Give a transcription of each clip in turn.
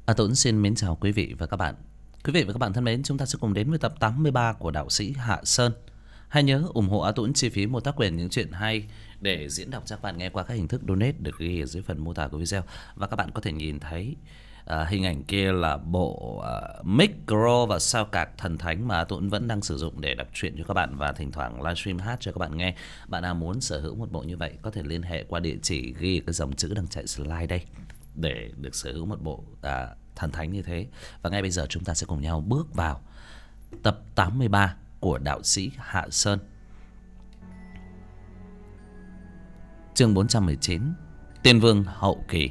Tuấn xin mến chào quý vị và các bạn. Quý vị và các bạn thân mến, chúng ta sẽ cùng đến với tập 83 của đạo sĩ Hạ Sơn. Hãy nhớ ủng hộ A Tuấn chi phí mua tác quyền những chuyện hay để diễn đọc cho các bạn nghe qua các hình thức donate được ghi ở dưới phần mô tả của video. Và các bạn có thể nhìn thấy hình ảnh kia là bộ micro và sao cạc thần thánh mà A Tuấn vẫn đang sử dụng để đọc truyện cho các bạn và thỉnh thoảng livestream hát cho các bạn nghe. Bạn nào muốn sở hữu một bộ như vậy có thể liên hệ qua địa chỉ ghi cái dòng chữ đang chạy slide đây để được sở hữu một bộ thần thánh như thế. Và ngay bây giờ chúng ta sẽ cùng nhau bước vào tập 83 của đạo sĩ Hạ Sơn. Chương 419, Tiên Vương hậu kỳ.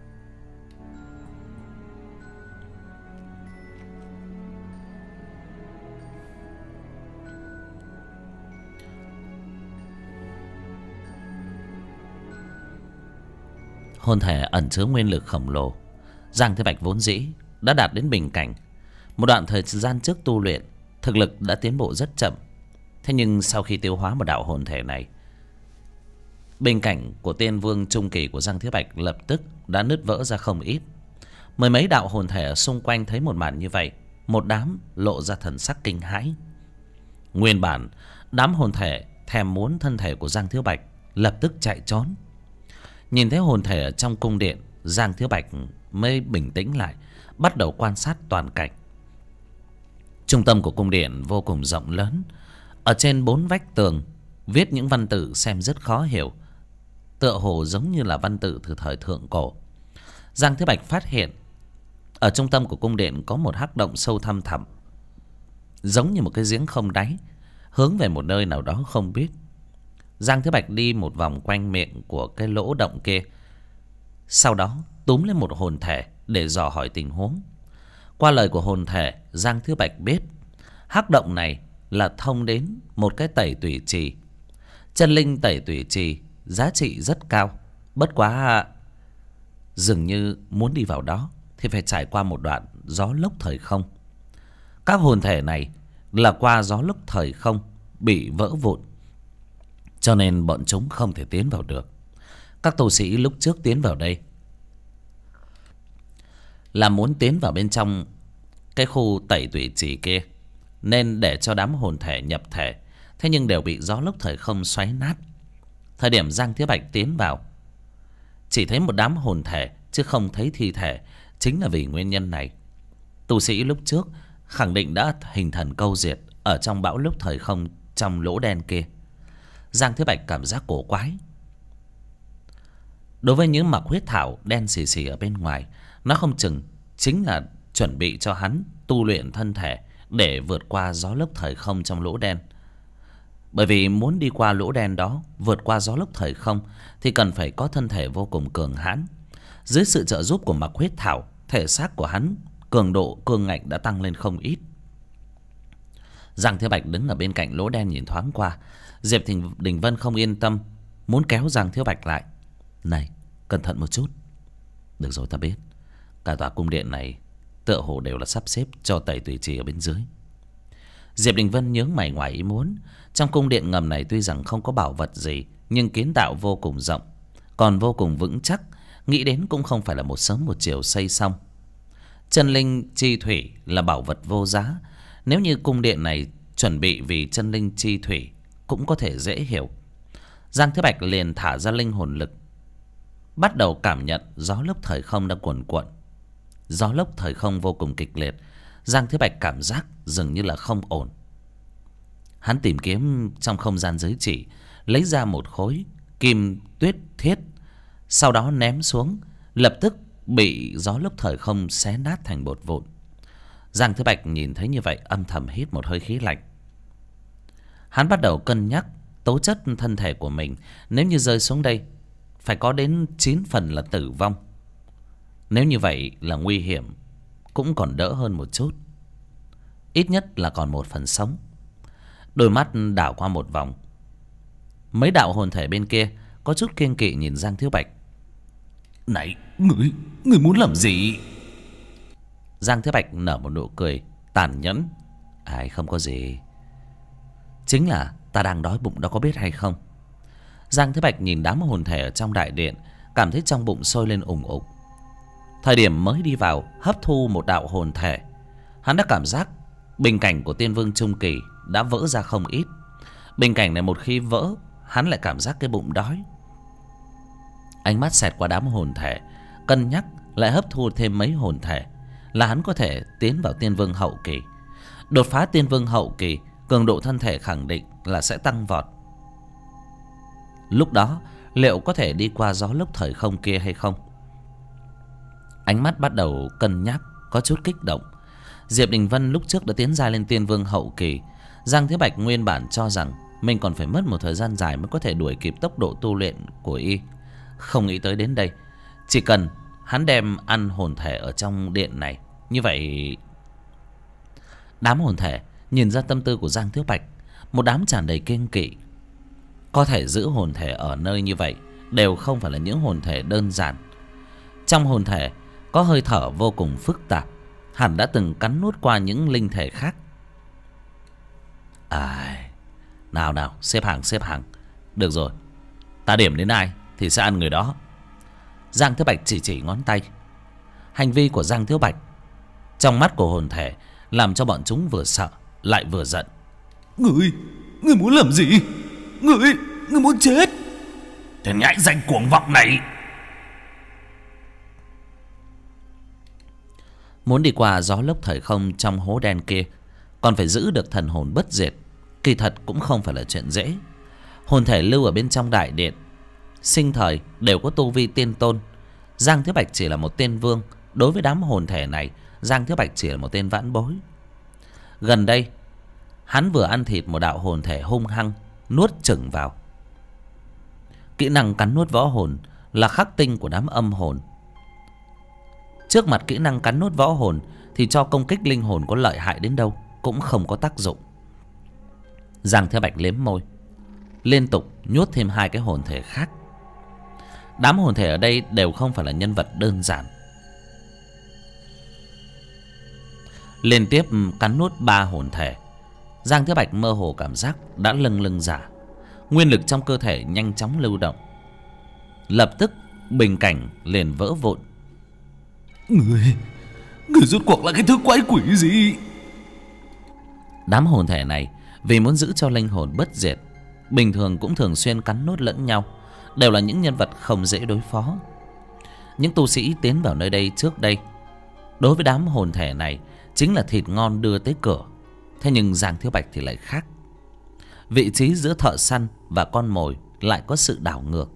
Hồn thể ẩn chứa nguyên lực khổng lồ, Giang Thế Bạch vốn dĩ đã đạt đến bình cảnh. Một đoạn thời gian trước tu luyện, thực lực đã tiến bộ rất chậm. Thế nhưng sau khi tiêu hóa một đạo hồn thể này, bình cảnh của Tiên Vương trung kỳ của Giang Thế Bạch lập tức đã nứt vỡ ra không ít. Mười mấy đạo hồn thể ở xung quanh thấy một màn như vậy, một đám lộ ra thần sắc kinh hãi. Nguyên bản đám hồn thể thèm muốn thân thể của Giang Thiếu Bạch lập tức chạy trốn. Nhìn thấy hồn thể ở trong cung điện, Giang Thiếu Bạch mới bình tĩnh lại, bắt đầu quan sát toàn cảnh. Trung tâm của cung điện vô cùng rộng lớn. Ở trên 4 vách tường viết những văn tự xem rất khó hiểu, tựa hồ giống như là văn tự từ thời thượng cổ. Giang Thế Bạch phát hiện ở trung tâm của cung điện có một hắc động sâu thăm thẳm, giống như một cái giếng không đáy, hướng về một nơi nào đó không biết. Giang Thế Bạch đi một vòng quanh miệng của cái lỗ động kia, sau đó túm lên một hồn thể để dò hỏi tình huống. Qua lời của hồn thể, Giang Thế Bạch biết hắc động này là thông đến một cái tẩy tủy trì. Chân linh tẩy tủy trì giá trị rất cao, bất quá dường như muốn đi vào đó thì phải trải qua một đoạn gió lốc thời không. Các hồn thể này là qua gió lốc thời không bị vỡ vụn, cho nên bọn chúng không thể tiến vào được. Các tu sĩ lúc trước tiến vào đây là muốn tiến vào bên trong cái khu tẩy tủy trì kia, nên để cho đám hồn thể nhập thể, thế nhưng đều bị gió lốc thời không xoáy nát. Thời điểm Giang Thế Bạch tiến vào, chỉ thấy một đám hồn thể chứ không thấy thi thể. Chính là vì nguyên nhân này, tu sĩ lúc trước khẳng định đã hình thần câu diệt ở trong bão lốc thời không trong lỗ đen kia. Giang Thế Bạch cảm giác cổ quái. Đối với những mặc huyết thảo đen xì xì ở bên ngoài, nó không chừng chính là chuẩn bị cho hắn tu luyện thân thể để vượt qua gió lốc thời không trong lỗ đen. Bởi vì muốn đi qua lỗ đen đó, vượt qua gió lốc thời không, thì cần phải có thân thể vô cùng cường hãn. Dưới sự trợ giúp của mặc huyết thảo, thể xác của hắn cường độ cương ngạnh đã tăng lên không ít. Giang Thế Bạch đứng ở bên cạnh lỗ đen nhìn thoáng qua. Diệp Đình Vân không yên tâm, muốn kéo Giang Thế Bạch lại. Này, cẩn thận một chút. Được rồi, ta biết. Cả tòa cung điện này tựa hồ đều là sắp xếp cho tẩy tùy trì ở bên dưới. Diệp Đình Vân nhướng mày ngoài ý muốn. Trong cung điện ngầm này tuy rằng không có bảo vật gì, nhưng kiến tạo vô cùng rộng, còn vô cùng vững chắc. Nghĩ đến cũng không phải là một sớm một chiều xây xong. Chân linh chi thủy là bảo vật vô giá. Nếu như cung điện này chuẩn bị vì chân linh chi thủy cũng có thể dễ hiểu. Giang Thế Bạch liền thả ra linh hồn lực, bắt đầu cảm nhận gió lốc thời không đang cuồn cuộn. Gió lốc thời không vô cùng kịch liệt. Giang Thế Bạch cảm giác dường như là không ổn. Hắn tìm kiếm trong không gian giới chỉ, lấy ra một khối kim tuyết thiết, sau đó ném xuống, lập tức bị gió lốc thời không xé nát thành bột vụn. Giang Thế Bạch nhìn thấy như vậy, âm thầm hít một hơi khí lạnh. Hắn bắt đầu cân nhắc tố chất thân thể của mình. Nếu như rơi xuống đây, phải có đến 9 phần là tử vong. Nếu như vậy là nguy hiểm, cũng còn đỡ hơn một chút. Ít nhất là còn 1 phần sống. Đôi mắt đảo qua một vòng. Mấy đạo hồn thể bên kia có chút kiêng kỵ nhìn Giang Thiếu Bạch. Này, người muốn làm gì? Giang Thế Bạch nở một nụ cười tàn nhẫn. Ai, không có gì. Chính là ta đang đói bụng đó, có biết hay không? Giang Thế Bạch nhìn đám hồn thể ở trong đại điện, cảm thấy trong bụng sôi lên ủng ục. Thời điểm mới đi vào hấp thu một đạo hồn thể, hắn đã cảm giác bình cảnh của tiên vương trung kỳ đã vỡ ra không ít. Bình cảnh này một khi vỡ, hắn lại cảm giác cái bụng đói. Ánh mắt xẹt qua đám hồn thể, cân nhắc lại hấp thu thêm mấy hồn thể là hắn có thể tiến vào tiên vương hậu kỳ. Đột phá tiên vương hậu kỳ, cường độ thân thể khẳng định là sẽ tăng vọt. Lúc đó liệu có thể đi qua gió lốc thời không kia hay không? Ánh mắt bắt đầu cân nhắc, có chút kích động. Diệp Đình Vân lúc trước đã tiến ra lên tiên vương hậu kỳ. Giang Thiếu Bạch nguyên bản cho rằng mình còn phải mất một thời gian dài mới có thể đuổi kịp tốc độ tu luyện của y. Không nghĩ tới đến đây, chỉ cần hắn đem ăn hồn thể ở trong điện này, như vậy đám hồn thể nhìn ra tâm tư của Giang Thiếu Bạch, một đám tràn đầy kiêng kỵ. Có thể giữ hồn thể ở nơi như vậy đều không phải là những hồn thể đơn giản. Trong hồn thể có hơi thở vô cùng phức tạp, hẳn đã từng cắn nuốt qua những linh thể khác. Nào nào, xếp hàng. Được rồi, ta điểm đến ai thì sẽ ăn người đó. Giang Thiếu Bạch chỉ ngón tay. Hành vi của Giang Thiếu Bạch trong mắt của hồn thể làm cho bọn chúng vừa sợ lại vừa giận. Ngươi muốn làm gì? Ngươi muốn chết? Tên nhãi danh cuồng vọng này! Muốn đi qua gió lốc thời không trong hố đen kia, còn phải giữ được thần hồn bất diệt, kỳ thật cũng không phải là chuyện dễ. Hồn thể lưu ở bên trong đại điện, sinh thời đều có tu vi tiên tôn. Giang Thiếu Bạch chỉ là một tên vương. Đối với đám hồn thể này, Giang Thiếu Bạch chỉ là một tên vãn bối. Gần đây hắn vừa ăn thịt một đạo hồn thể hung hăng, nuốt chửng vào. Kỹ năng cắn nuốt võ hồn là khắc tinh của đám âm hồn. Trước mặt kỹ năng cắn nuốt võ hồn thì cho công kích linh hồn có lợi hại đến đâu cũng không có tác dụng. Giang Thiếu Bạch liếm môi, liên tục nhốt thêm 2 cái hồn thể khác. Đám hồn thể ở đây đều không phải là nhân vật đơn giản. Liên tiếp cắn nuốt 3 hồn thể, Giang Thiếu Bạch mơ hồ cảm giác đã lâng giả. Nguyên lực trong cơ thể nhanh chóng lưu động, lập tức bình cảnh liền vỡ vụn. Người rốt cuộc là cái thứ quái quỷ gì? Đám hồn thể này vì muốn giữ cho linh hồn bất diệt, bình thường cũng thường xuyên cắn nuốt lẫn nhau, đều là những nhân vật không dễ đối phó. Những tu sĩ tiến vào nơi đây trước đây, đối với đám hồn thể này chính là thịt ngon đưa tới cửa. Thế nhưng Giang Thiếu Bạch thì lại khác. Vị trí giữa thợ săn và con mồi lại có sự đảo ngược.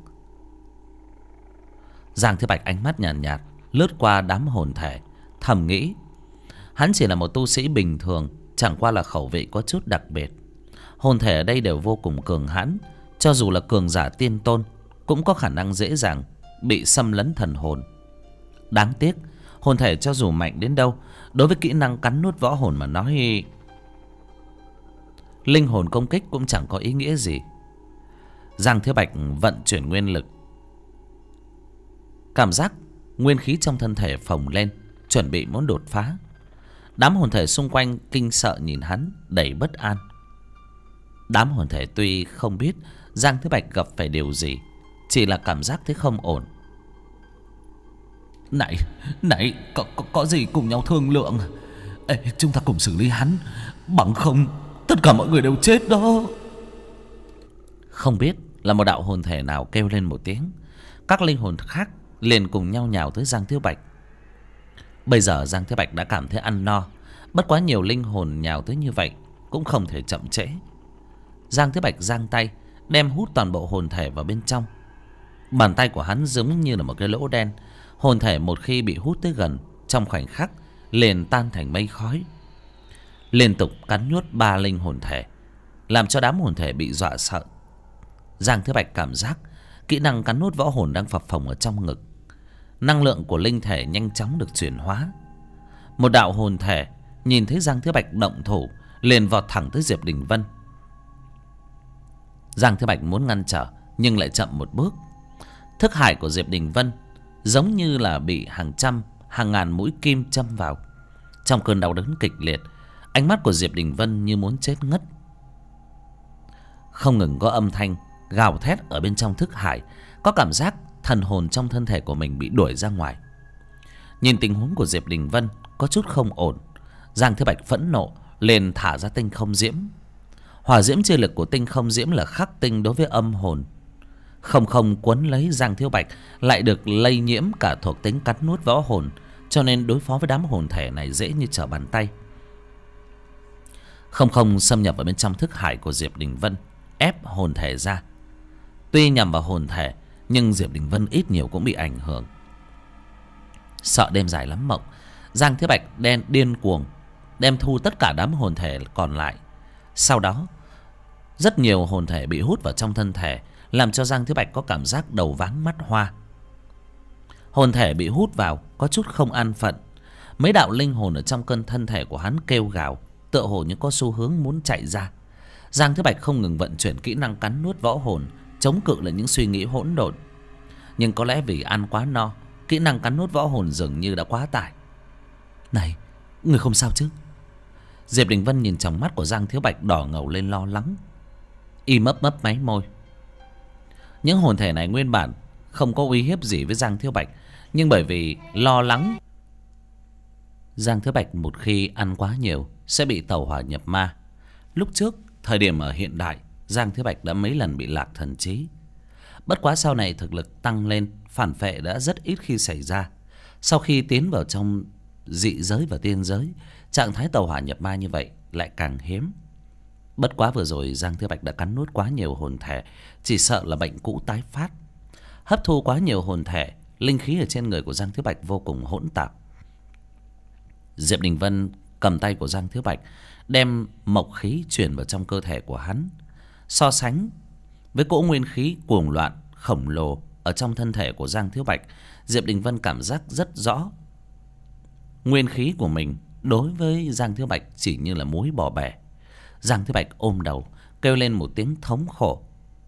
Giang Thiếu Bạch ánh mắt nhàn nhạt lướt qua đám hồn thể, thầm nghĩ hắn chỉ là một tu sĩ bình thường, chẳng qua là khẩu vị có chút đặc biệt. Hồn thể ở đây đều vô cùng cường hãn, cho dù là cường giả tiên tôn cũng có khả năng dễ dàng bị xâm lấn thần hồn. Đáng tiếc hồn thể cho dù mạnh đến đâu, đối với kỹ năng cắn nuốt võ hồn mà nói, linh hồn công kích cũng chẳng có ý nghĩa gì. Giang Thiếu Bạch vận chuyển nguyên lực, cảm giác nguyên khí trong thân thể phồng lên, chuẩn bị muốn đột phá. Đám hồn thể xung quanh kinh sợ nhìn hắn, đầy bất an. Đám hồn thể tuy không biết Giang Thiếu Bạch gặp phải điều gì, chỉ là cảm giác thấy không ổn. Này, có gì cùng nhau thương lượng. Ê, chúng ta cùng xử lý hắn, bằng không tất cả mọi người đều chết đó. Không biết là một đạo hồn thể nào kêu lên một tiếng, các linh hồn khác liền cùng nhau nhào tới Giang Thiếu Bạch. Bây giờ Giang Thiếu Bạch đã cảm thấy ăn no, bất quá nhiều linh hồn nhào tới như vậy cũng không thể chậm trễ. Giang Thiếu Bạch giang tay, đem hút toàn bộ hồn thể vào bên trong. Bàn tay của hắn giống như là một cái lỗ đen, hồn thể một khi bị hút tới gần, trong khoảnh khắc liền tan thành mây khói. Liên tục cắn nuốt 3 linh hồn thể, làm cho đám hồn thể bị dọa sợ. Giang Thiếu Bạch cảm giác kỹ năng cắn nuốt võ hồn đang phập phồng ở trong ngực. Năng lượng của linh thể nhanh chóng được chuyển hóa. Một đạo hồn thể nhìn thấy Giang Thiếu Bạch động thủ, liền vọt thẳng tới Diệp Đình Vân. Giang Thiếu Bạch muốn ngăn trở nhưng lại chậm một bước. Thức hải của Diệp Đình Vân giống như là bị hàng trăm, hàng ngàn mũi kim châm vào. Trong cơn đau đớn kịch liệt, ánh mắt của Diệp Đình Vân như muốn chết ngất. Không ngừng có âm thanh gào thét ở bên trong thức hải, có cảm giác thần hồn trong thân thể của mình bị đuổi ra ngoài. Nhìn tình huống của Diệp Đình Vân có chút không ổn, Giang Thiếu Bạch phẫn nộ liền thả ra tinh không diễm. Hỏa diễm chi lực của tinh không diễm là khắc tinh đối với âm hồn. Không không quấn lấy Giang Thiếu Bạch, lại được lây nhiễm cả thuộc tính cắn nuốt võ hồn, cho nên đối phó với đám hồn thể này dễ như trở bàn tay. Không không xâm nhập vào bên trong thức hải của Diệp Đình Vân, ép hồn thể ra. Tuy nhằm vào hồn thể, nhưng Diệp Đình Vân ít nhiều cũng bị ảnh hưởng. Sợ đêm dài lắm mộng, Giang Thiếu Bạch điên cuồng đem thu tất cả đám hồn thể còn lại. Sau đó rất nhiều hồn thể bị hút vào trong thân thể, làm cho Giang Thiếu Bạch có cảm giác đầu váng mắt hoa. Hồn thể bị hút vào có chút không an phận. Mấy đạo linh hồn ở trong cơn thân thể của hắn kêu gào, tựa hồ như có xu hướng muốn chạy ra. Giang Thiếu Bạch không ngừng vận chuyển kỹ năng cắn nuốt võ hồn, chống cự lại những suy nghĩ hỗn độn. Nhưng có lẽ vì ăn quá no, kỹ năng cắn nuốt võ hồn dường như đã quá tải. Này, người không sao chứ? Diệp Đình Vân nhìn trong mắt của Giang Thiếu Bạch đỏ ngầu lên lo lắng. Y mấp mấp máy môi. Những hồn thể này nguyên bản không có uy hiếp gì với Giang Thiếu Bạch, nhưng bởi vì lo lắng Giang Thiếu Bạch một khi ăn quá nhiều sẽ bị tẩu hỏa nhập ma. Lúc trước, thời điểm ở hiện đại, Giang Thiếu Bạch đã mấy lần bị lạc thần trí. Bất quá sau này thực lực tăng lên, phản phệ đã rất ít khi xảy ra. Sau khi tiến vào trong dị giới và tiên giới, trạng thái tẩu hỏa nhập ma như vậy lại càng hiếm. Bất quá vừa rồi Giang Thiếu Bạch đã cắn nuốt quá nhiều hồn thể, chỉ sợ là bệnh cũ tái phát. Hấp thu quá nhiều hồn thể, linh khí ở trên người của Giang Thiếu Bạch vô cùng hỗn tạp. Diệp Đình Vân cầm tay của Giang Thiếu Bạch, đem mộc khí chuyển vào trong cơ thể của hắn. So sánh với cỗ nguyên khí cuồng loạn khổng lồ ở trong thân thể của Giang Thiếu Bạch, Diệp Đình Vân cảm giác rất rõ nguyên khí của mình đối với Giang Thiếu Bạch chỉ như là muối bỏ bể. Giang Thiếu Bạch ôm đầu kêu lên một tiếng thống khổ.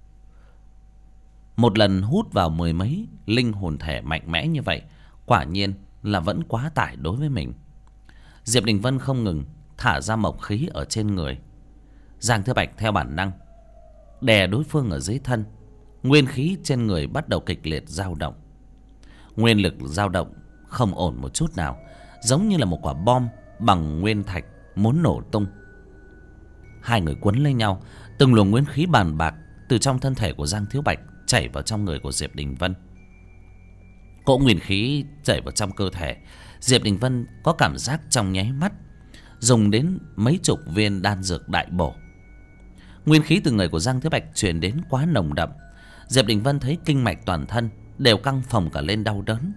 Một lần hút vào mười mấy linh hồn thể mạnh mẽ như vậy, quả nhiên là vẫn quá tải đối với mình. Diệp Đình Vân không ngừng thả ra mộc khí ở trên người. Giang Thiếu Bạch theo bản năng đè đối phương ở dưới thân. Nguyên khí trên người bắt đầu kịch liệt dao động. Nguyên lực dao động không ổn một chút nào, giống như là một quả bom bằng nguyên thạch muốn nổ tung. Hai người quấn lấy nhau, từng luồng nguyên khí bàn bạc từ trong thân thể của Giang Thiếu Bạch chảy vào trong người của Diệp Đình Vân. Cỗ nguyên khí chảy vào trong cơ thể, Diệp Đình Vân có cảm giác trong nháy mắt dùng đến mấy chục viên đan dược đại bổ. Nguyên khí từ người của Giang Thiếu Bạch truyền đến quá nồng đậm, Diệp Đình Vân thấy kinh mạch toàn thân đều căng phồng cả lên đau đớn.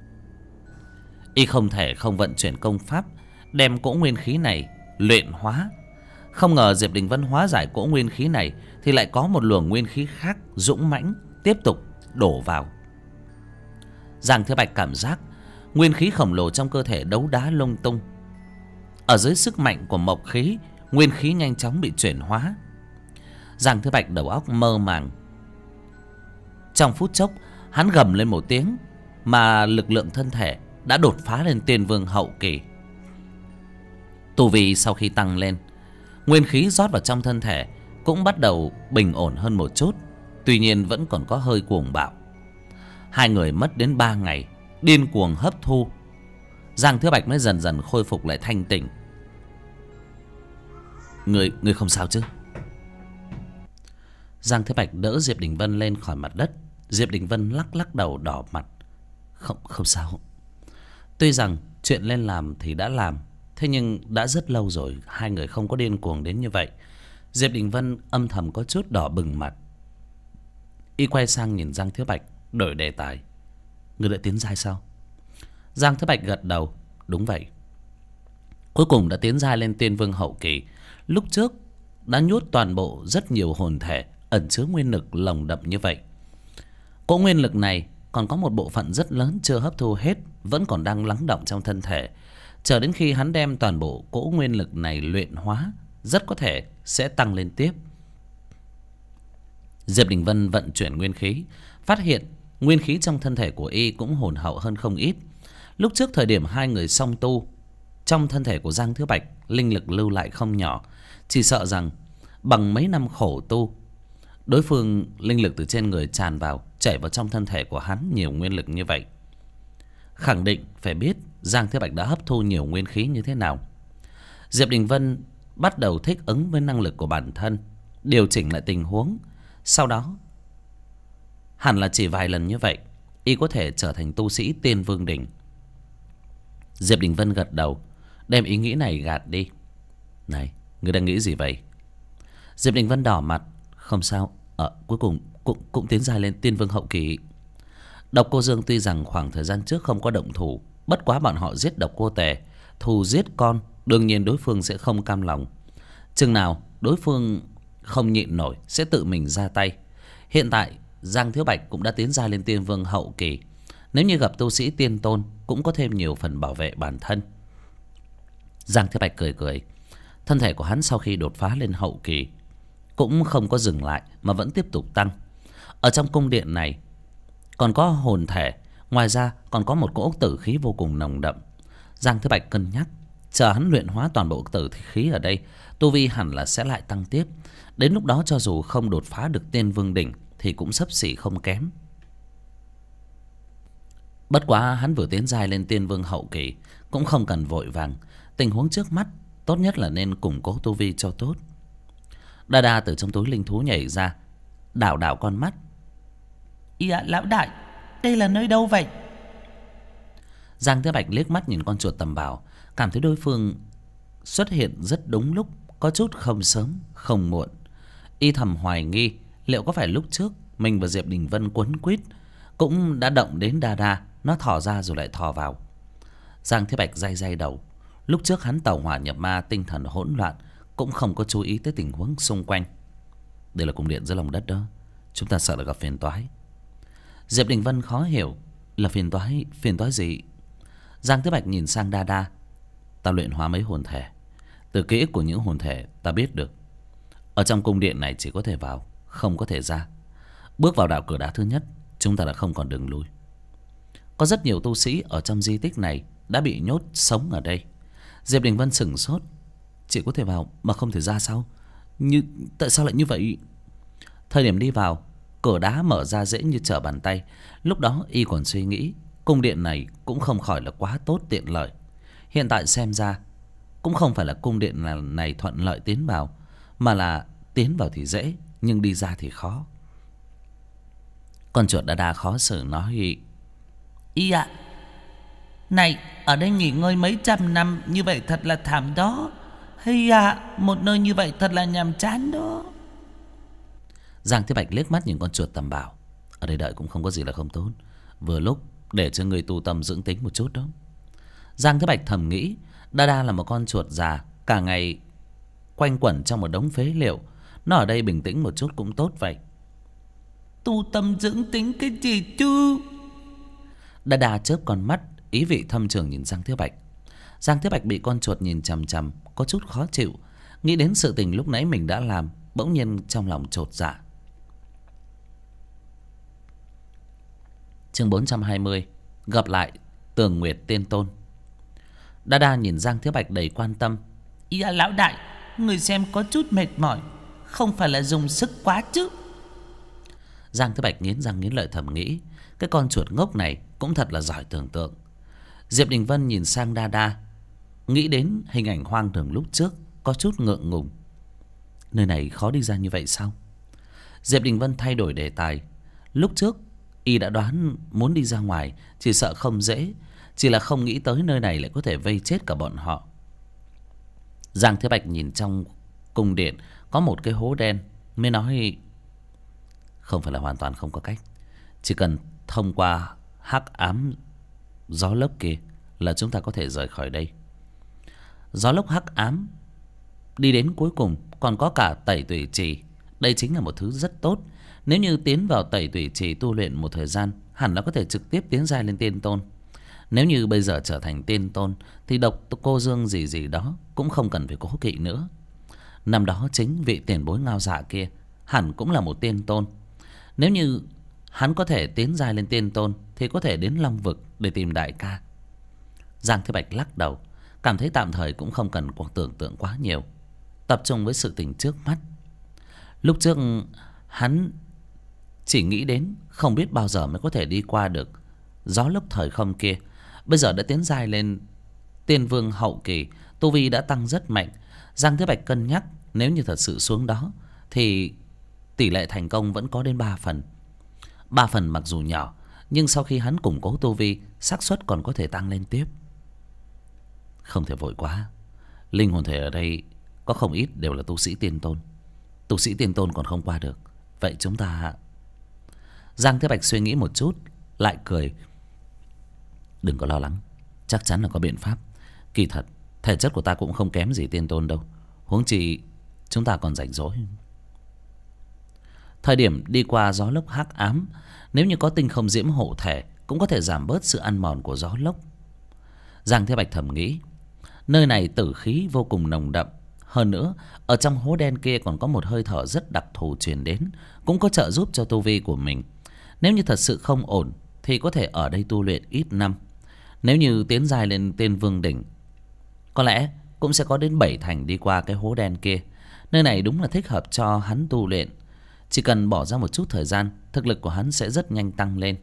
Y không thể không vận chuyển công pháp đem cỗ nguyên khí này luyện hóa. Không ngờ Diệp Đình Vân hóa giải cỗ nguyên khí này thì lại có một luồng nguyên khí khác dũng mãnh tiếp tục đổ vào. Giang Thiếu Bạch cảm giác nguyên khí khổng lồ trong cơ thể đấu đá lung tung. Ở dưới sức mạnh của mộc khí, nguyên khí nhanh chóng bị chuyển hóa. Giang Thiếu Bạch đầu óc mơ màng. Trong phút chốc, hắn gầm lên một tiếng, mà lực lượng thân thể đã đột phá lên tiên vương hậu kỳ. Tu vi sau khi tăng lên, nguyên khí rót vào trong thân thể cũng bắt đầu bình ổn hơn một chút, tuy nhiên vẫn còn có hơi cuồng bạo. Hai người mất đến 3 ngày điên cuồng hấp thu, Giang Thiếu Bạch mới dần dần khôi phục lại thanh tỉnh. Người không sao chứ? Giang Thiếu Bạch đỡ Diệp Đình Vân lên khỏi mặt đất. Diệp Đình Vân lắc lắc đầu đỏ mặt. Không sao. Tuy rằng chuyện lên làm thì đã làm, thế nhưng đã rất lâu rồi hai người không có điên cuồng đến như vậy. Diệp Đình Vân âm thầm có chút đỏ bừng mặt. Y quay sang nhìn Giang Thiếu Bạch, đổi đề tài. Người đã tiến giai sao? Giang Thiếu Bạch gật đầu. Đúng vậy, cuối cùng đã tiến giai lên tiên vương hậu kỳ. Lúc trước đã nhốt toàn bộ rất nhiều hồn thể ẩn chứa nguyên lực lồng đậm như vậy. Cỗ nguyên lực này còn có một bộ phận rất lớn chưa hấp thu hết, vẫn còn đang lắng đọng trong thân thể. Chờ đến khi hắn đem toàn bộ cỗ nguyên lực này luyện hóa, rất có thể sẽ tăng lên tiếp. Diệp Đình Vân vận chuyển nguyên khí, phát hiện nguyên khí trong thân thể của y cũng hồn hậu hơn không ít. Lúc trước thời điểm hai người song tu, trong thân thể của Giang Thiếu Bạch linh lực lưu lại không nhỏ. Chỉ sợ rằng bằng mấy năm khổ tu, đối phương linh lực từ trên người tràn vào, chảy vào trong thân thể của hắn nhiều nguyên lực như vậy. khẳng định phải biết Giang Thế Bạch đã hấp thu nhiều nguyên khí như thế nào. Diệp Đình Vân bắt đầu thích ứng với năng lực của bản thân, điều chỉnh lại tình huống. Sau đó hẳn là chỉ vài lần như vậy, y có thể trở thành tu sĩ Tiên Vương đỉnh. Diệp Đình Vân gật đầu, đem ý nghĩ này gạt đi. Này, ngươi đang nghĩ gì vậy? Diệp Đình Vân đỏ mặt. Không sao, cuối cùng cũng tiến giai lên Tiên Vương hậu kỳ. Độc Cô Dương tuy rằng khoảng thời gian trước không có động thủ, bất quá bọn họ giết Độc Cô Tề, thù giết con, đương nhiên đối phương sẽ không cam lòng. Chừng nào đối phương không nhịn nổi sẽ tự mình ra tay. Hiện tại Giang Thiếu Bạch cũng đã tiến giai lên Tiên Vương hậu kỳ, nếu như gặp tu sĩ tiên tôn cũng có thêm nhiều phần bảo vệ bản thân. Giang Thiếu Bạch cười cười. Thân thể của hắn sau khi đột phá lên hậu kỳ cũng không có dừng lại mà vẫn tiếp tục tăng. Ở trong cung điện này còn có hồn thể, ngoài ra còn có một cỗ tử khí vô cùng nồng đậm. Giang Thiếu Bạch cân nhắc, chờ hắn luyện hóa toàn bộ tử khí ở đây, tu vi hẳn là sẽ lại tăng tiếp. Đến lúc đó cho dù không đột phá được Tiên Vương đỉnh thì cũng xấp xỉ không kém. Bất quá hắn vừa tiến giai lên Tiên Vương hậu kỳ, cũng không cần vội vàng. Tình huống trước mắt tốt nhất là nên củng cố tu vi cho tốt. Đa Đa từ trong túi linh thú nhảy ra, đảo đảo con mắt. Dạ lão đại, đây là nơi đâu vậy? Giang Thế Bạch liếc mắt nhìn con chuột tầm bảo, cảm thấy đối phương xuất hiện rất đúng lúc, có chút không sớm không muộn. Y thầm hoài nghi liệu có phải lúc trước mình và Diệp Đình Vân quấn quýt cũng đã động đến Đa Đa, nó thò ra rồi lại thò vào. Giang Thế Bạch day day đầu. Lúc trước hắn tẩu hỏa nhập ma, tinh thần hỗn loạn, cũng không có chú ý tới tình huống xung quanh. Đây là cung điện dưới lòng đất đó, chúng ta sợ là gặp phiền toái. Diệp Đình Vân khó hiểu, là phiền toái gì? Giang Thế Bạch nhìn sang Đa Đa. Ta luyện hóa mấy hồn thể, từ ký ức của những hồn thể ta biết được, ở trong cung điện này chỉ có thể vào, không có thể ra. Bước vào đạo cửa đá thứ nhất, chúng ta đã không còn đường lui. Có rất nhiều tu sĩ ở trong di tích này đã bị nhốt sống ở đây. Diệp Đình Vân sửng sốt. Chỉ có thể vào mà không thể ra sao? Tại sao lại như vậy? Thời điểm đi vào, cửa đá mở ra dễ như trở bàn tay. Lúc đó y còn suy nghĩ cung điện này cũng không khỏi là quá tốt tiện lợi. Hiện tại xem ra cũng không phải là cung điện này thuận lợi tiến vào, mà là tiến vào thì dễ, nhưng đi ra thì khó. Con chuột Đa Đa khó xử nói. Ý ạ, này, ở đây nghỉ ngơi mấy trăm năm như vậy thật là thảm đó. Hay một nơi như vậy thật là nhàm chán đó. Giang Thế Bạch liếc mắt nhìn con chuột tầm bảo. Ở đây đợi cũng không có gì là không tốt, vừa lúc để cho người tu tâm dưỡng tính một chút đó. Giang Thế Bạch thầm nghĩ, Đa Đa là một con chuột già, cả ngày quanh quẩn trong một đống phế liệu. Nó ở đây bình tĩnh một chút cũng tốt vậy. Tu tâm dưỡng tính cái gì chứ? Đa Đa chớp con mắt, ý vị thâm trường nhìn Giang Thế Bạch. Giang Thế Bạch bị con chuột nhìn chằm chằm, có chút khó chịu. Nghĩ đến sự tình lúc nãy mình đã làm, bỗng nhiên trong lòng chột dạ. Chương 420, gặp lại Tường Nguyệt Tiên Tôn. Đa Đa nhìn Giang Thế Bạch đầy quan tâm. Ý lão đại, người xem có chút mệt mỏi, không phải là dùng sức quá chứ? Giang Thế Bạch nghiến răng nghiến lợi thầm nghĩ, cái con chuột ngốc này cũng thật là giỏi tưởng tượng. Diệp Đình Vân nhìn sang Đa Đa, nghĩ đến hình ảnh hoang đường lúc trước, có chút ngượng ngùng. Nơi này khó đi ra như vậy sao? Diệp Đình Vân thay đổi đề tài. Lúc trước y đã đoán muốn đi ra ngoài, chỉ sợ không dễ, chỉ là không nghĩ tới nơi này lại có thể vây chết cả bọn họ. Giang Thế Bạch nhìn trong cung điện có một cái hố đen, mới nói không phải là hoàn toàn không có cách. Chỉ cần thông qua hắc ám gió lốc kia là chúng ta có thể rời khỏi đây. Gió lốc hắc ám đi đến cuối cùng còn có cả Tẩy Tủy Trì. Đây chính là một thứ rất tốt. Nếu như tiến vào Tẩy Tủy Trì tu luyện một thời gian, hẳn là có thể trực tiếp tiến giai lên tiên tôn. Nếu như bây giờ trở thành tiên tôn thì Độc Cô Dương gì gì đó cũng không cần phải cố kỵ nữa. Năm đó chính vị tiền bối Ngao Dạ kia hẳn cũng là một tiên tôn. Nếu như hắn có thể tiến giai lên tiên tôn thì có thể đến Long Vực để tìm đại ca. Giang Thế Bạch lắc đầu, cảm thấy tạm thời cũng không cần tưởng tượng quá nhiều, tập trung với sự tình trước mắt. Lúc trước hắn chỉ nghĩ đến không biết bao giờ mới có thể đi qua được gió lốc thời không kia, bây giờ đã tiến giai lên tiên vương hậu kỳ, tu vi đã tăng rất mạnh. Giang Thế Bạch cân nhắc nếu như thật sự xuống đó thì tỷ lệ thành công vẫn có đến 3 phần. 3 phần mặc dù nhỏ, nhưng sau khi hắn củng cố tu vi, xác suất còn có thể tăng lên tiếp. Không thể vội quá. Linh hồn thể ở đây có không ít đều là tu sĩ tiên tôn. Tu sĩ tiên tôn còn không qua được, vậy chúng ta... Giang Thế Bạch suy nghĩ một chút, lại cười. Đừng có lo lắng, chắc chắn là có biện pháp. Kỳ thật, thể chất của ta cũng không kém gì tiên tôn đâu. Huống chi chúng ta còn rảnh rỗi. Thời điểm đi qua gió lốc hắc ám, nếu như có tinh không diễm hộ thể, cũng có thể giảm bớt sự ăn mòn của gió lốc. Giang Thế Bạch thầm nghĩ, nơi này tử khí vô cùng nồng đậm. Hơn nữa, ở trong hố đen kia còn có một hơi thở rất đặc thù truyền đến, cũng có trợ giúp cho tu vi của mình. Nếu như thật sự không ổn thì có thể ở đây tu luyện ít năm. Nếu như tiến dài lên tiên vương đỉnh, có lẽ cũng sẽ có đến 7 thành đi qua cái hố đen kia. Nơi này đúng là thích hợp cho hắn tu luyện. Chỉ cần bỏ ra một chút thời gian, thực lực của hắn sẽ rất nhanh tăng lên.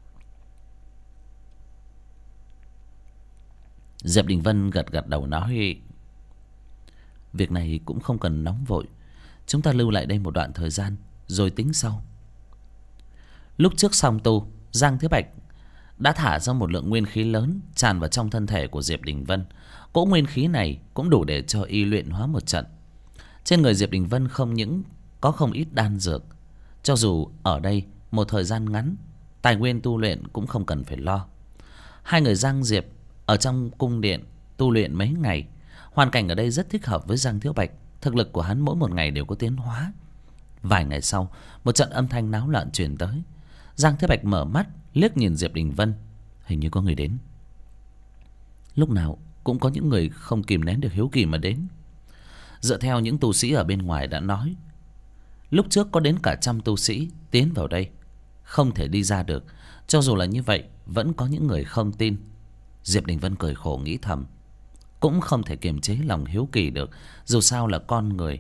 Diệp Đình Vân gật gật đầu nói, việc này cũng không cần nóng vội, chúng ta lưu lại đây một đoạn thời gian rồi tính sau. Lúc trước song tu, Giang Thế Bạch đã thả ra một lượng nguyên khí lớn tràn vào trong thân thể của Diệp Đình Vân. Cỗ nguyên khí này cũng đủ để cho y luyện hóa một trận. Trên người Diệp Đình Vân không những có không ít đan dược, cho dù ở đây một thời gian ngắn, tài nguyên tu luyện cũng không cần phải lo. Hai người Giang Diệp ở trong cung điện tu luyện mấy ngày. Hoàn cảnh ở đây rất thích hợp với Giang Thiếu Bạch. Thực lực của hắn mỗi một ngày đều có tiến hóa. Vài ngày sau, một trận âm thanh náo loạn truyền tới. Giang Thiếu Bạch mở mắt liếc nhìn Diệp Đình Vân. Hình như có người đến. Lúc nào cũng có những người không kìm nén được hiếu kỳ mà đến. Dựa theo những tu sĩ ở bên ngoài đã nói, lúc trước có đến cả 100 tu sĩ tiến vào đây, không thể đi ra được. Cho dù là như vậy, vẫn có những người không tin. Diệp Đình Vân cười khổ nghĩ thầm, cũng không thể kiềm chế lòng hiếu kỳ được. Dù sao là con người.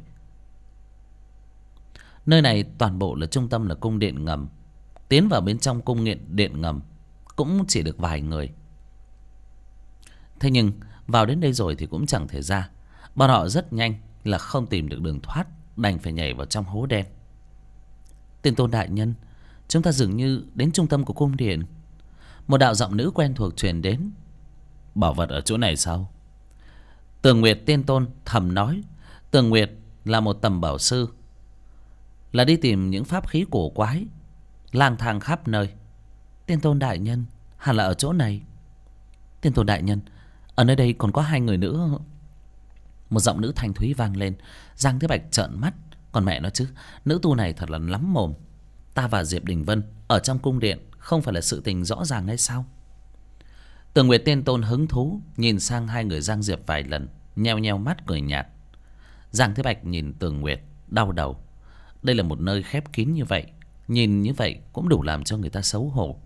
Nơi này toàn bộ là trung tâm, là cung điện ngầm. Tiến vào bên trong cung điện ngầm cũng chỉ được vài người. Thế nhưng vào đến đây rồi thì cũng chẳng thể ra. Bọn họ rất nhanh là không tìm được đường thoát, đành phải nhảy vào trong hố đen. Tiên tôn đại nhân, chúng ta dường như đến trung tâm của cung điện. Một đạo giọng nữ quen thuộc truyền đến. Bảo vật ở chỗ này sao? Tường Nguyệt tiên tôn thầm nói. Tường Nguyệt là một tầm bảo sư, là đi tìm những pháp khí cổ quái, lang thang khắp nơi. Tiên tôn đại nhân, hẳn là ở chỗ này. Tiên tôn đại nhân, ở nơi đây còn có 2 người nữa. Một giọng nữ thanh thúy vang lên. Giang Thế Bạch trợn mắt. Còn mẹ nó chứ, nữ tu này thật là lắm mồm. Ta và Diệp Đình Vân ở trong cung điện không phải là sự tình rõ ràng hay sao? Tường Nguyệt tiên tôn hứng thú nhìn sang 2 người Giang Diệp vài lần, nheo nheo mắt cười nhạt. Giang Thế Bạch nhìn Tường Nguyệt đau đầu. Đây là một nơi khép kín như vậy, nhìn như vậy cũng đủ làm cho người ta xấu hổ.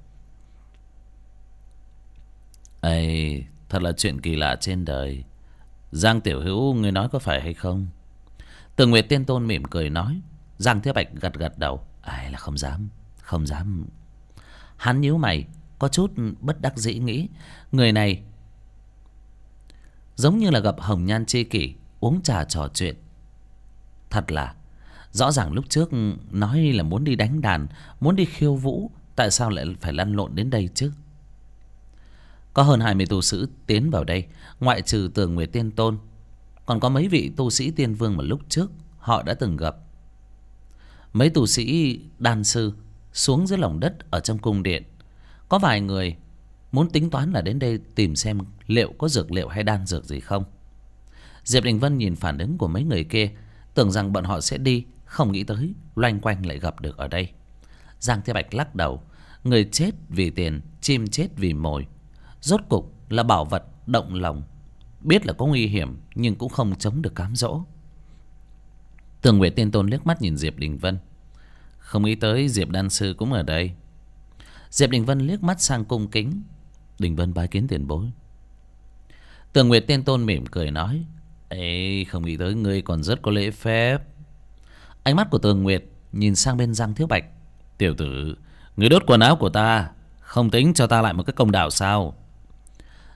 Ây, thật là chuyện kỳ lạ trên đời. Giang tiểu hữu, ngươi nói có phải hay không? Tường Nguyệt tiên tôn mỉm cười nói. Giang Thế Bạch gật gật đầu. Ai là không dám, không dám. Hắn nhíu mày, có chút bất đắc dĩ nghĩ, người này giống như là gặp hồng nhan tri kỷ, uống trà trò chuyện. Thật là, rõ ràng lúc trước nói là muốn đi đánh đàn, muốn đi khiêu vũ, tại sao lại phải lăn lộn đến đây chứ? Có hơn 20 tu sĩ tiến vào đây, ngoại trừ Tường Nguyệt tiên tôn, còn có mấy vị tu sĩ tiên vương mà lúc trước họ đã từng gặp. Mấy tu sĩ đan sư xuống dưới lòng đất ở trong cung điện. Có vài người muốn tính toán là đến đây tìm xem liệu có dược liệu hay đan dược gì không. Diệp Đình Vân nhìn phản ứng của mấy người kia, tưởng rằng bọn họ sẽ đi, không nghĩ tới loanh quanh lại gặp được ở đây. Giang Thế Bạch lắc đầu. Người chết vì tiền, chim chết vì mồi. Rốt cục là bảo vật động lòng. Biết là có nguy hiểm nhưng cũng không chống được cám dỗ. Tường Nguyệt tiên tôn liếc mắt nhìn Diệp Đình Vân. Không nghĩ tới Diệp đan sư cũng ở đây. Diệp Đình Vân liếc mắt sang cung kính. Đình Vân bái kiến tiền bối. Tường Nguyệt tiên tôn mỉm cười nói. Ê, không nghĩ tới ngươi còn rất có lễ phép. Ánh mắt của Tường Nguyệt nhìn sang bên Giang Thiếu Bạch. Tiểu tử, ngươi đốt quần áo của ta, không tính cho ta lại một cái công đạo sao?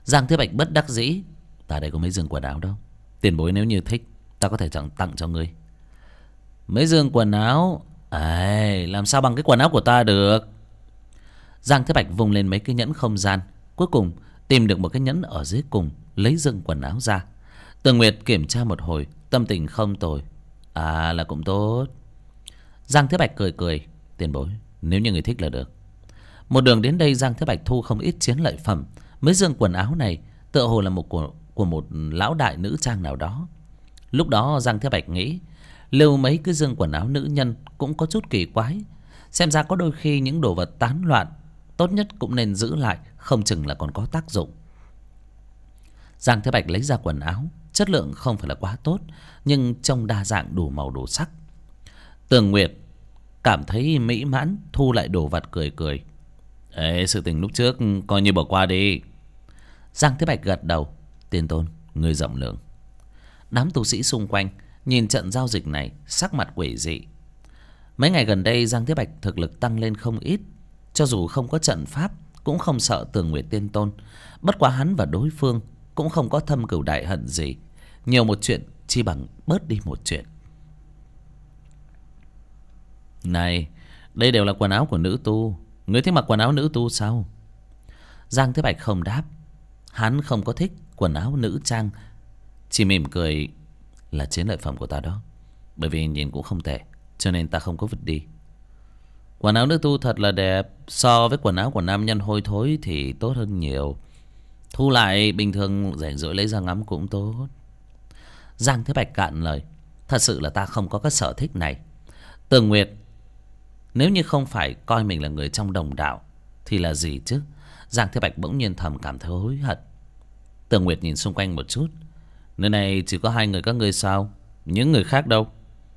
Giang Thế Bạch bất đắc dĩ. Ta đây có mấy giường quần áo đâu. Tiền bối nếu như thích, ta có thể tặng cho ngươi. Mấy giường quần áo? Làm sao bằng cái quần áo của ta được. Giang Thế Bạch vung lên mấy cái nhẫn không gian, cuối cùng tìm được một cái nhẫn ở dưới cùng, lấy giường quần áo ra. Tường Nguyệt kiểm tra một hồi, tâm tình không tồi. Là cũng tốt. Giang Thế Bạch cười cười. Tiền bối, nếu như người thích là được. Một đường đến đây Giang Thế Bạch thu không ít chiến lợi phẩm. Mấy giường quần áo này tựa hồ là của một lão đại nữ trang nào đó. Lúc đó Giang Thế Bạch nghĩ lưu mấy cái giường quần áo nữ nhân cũng có chút kỳ quái. Xem ra có đôi khi những đồ vật tán loạn tốt nhất cũng nên giữ lại, không chừng là còn có tác dụng. Giang Thế Bạch lấy ra quần áo, chất lượng không phải là quá tốt, nhưng trông đa dạng đủ màu đủ sắc. Tường Nguyệt cảm thấy mỹ mãn, thu lại đồ vật cười cười. Sự tình lúc trước coi như bỏ qua đi. Giang Thế Bạch gật đầu. Tiên Tôn, người rộng lượng. Đám tu sĩ xung quanh nhìn trận giao dịch này, sắc mặt quỷ dị. Mấy ngày gần đây Giang Thế Bạch thực lực tăng lên không ít. Cho dù không có trận pháp, cũng không sợ Tường Nguyệt Tiên Tôn. Bất quá hắn và đối phương cũng không có thâm cừu đại hận gì. Nhiều một chuyện chi bằng bớt đi một chuyện. Này, đây đều là quần áo của nữ tu. Ngươi thích mặc quần áo nữ tu sao? Giang Thế Bạch không đáp. Hắn không có thích quần áo nữ trang, chỉ mỉm cười. Là chiến lợi phẩm của ta đó. Bởi vì nhìn cũng không tệ, cho nên ta không có vứt đi. Quần áo nữ tu thật là đẹp. So với quần áo của nam nhân hôi thối thì tốt hơn nhiều. Thu lại bình thường rảnh rỗi lấy ra ngắm cũng tốt. Giang Thế Bạch cạn lời. Thật sự là ta không có cái sở thích này. Tường Nguyệt nếu như không phải coi mình là người trong đồng đạo thì là gì chứ? Giang Thế Bạch bỗng nhiên thầm cảm thấy hối hận. Tường Nguyệt nhìn xung quanh một chút. Nơi này chỉ có hai người các ngươi sao? Những người khác đâu?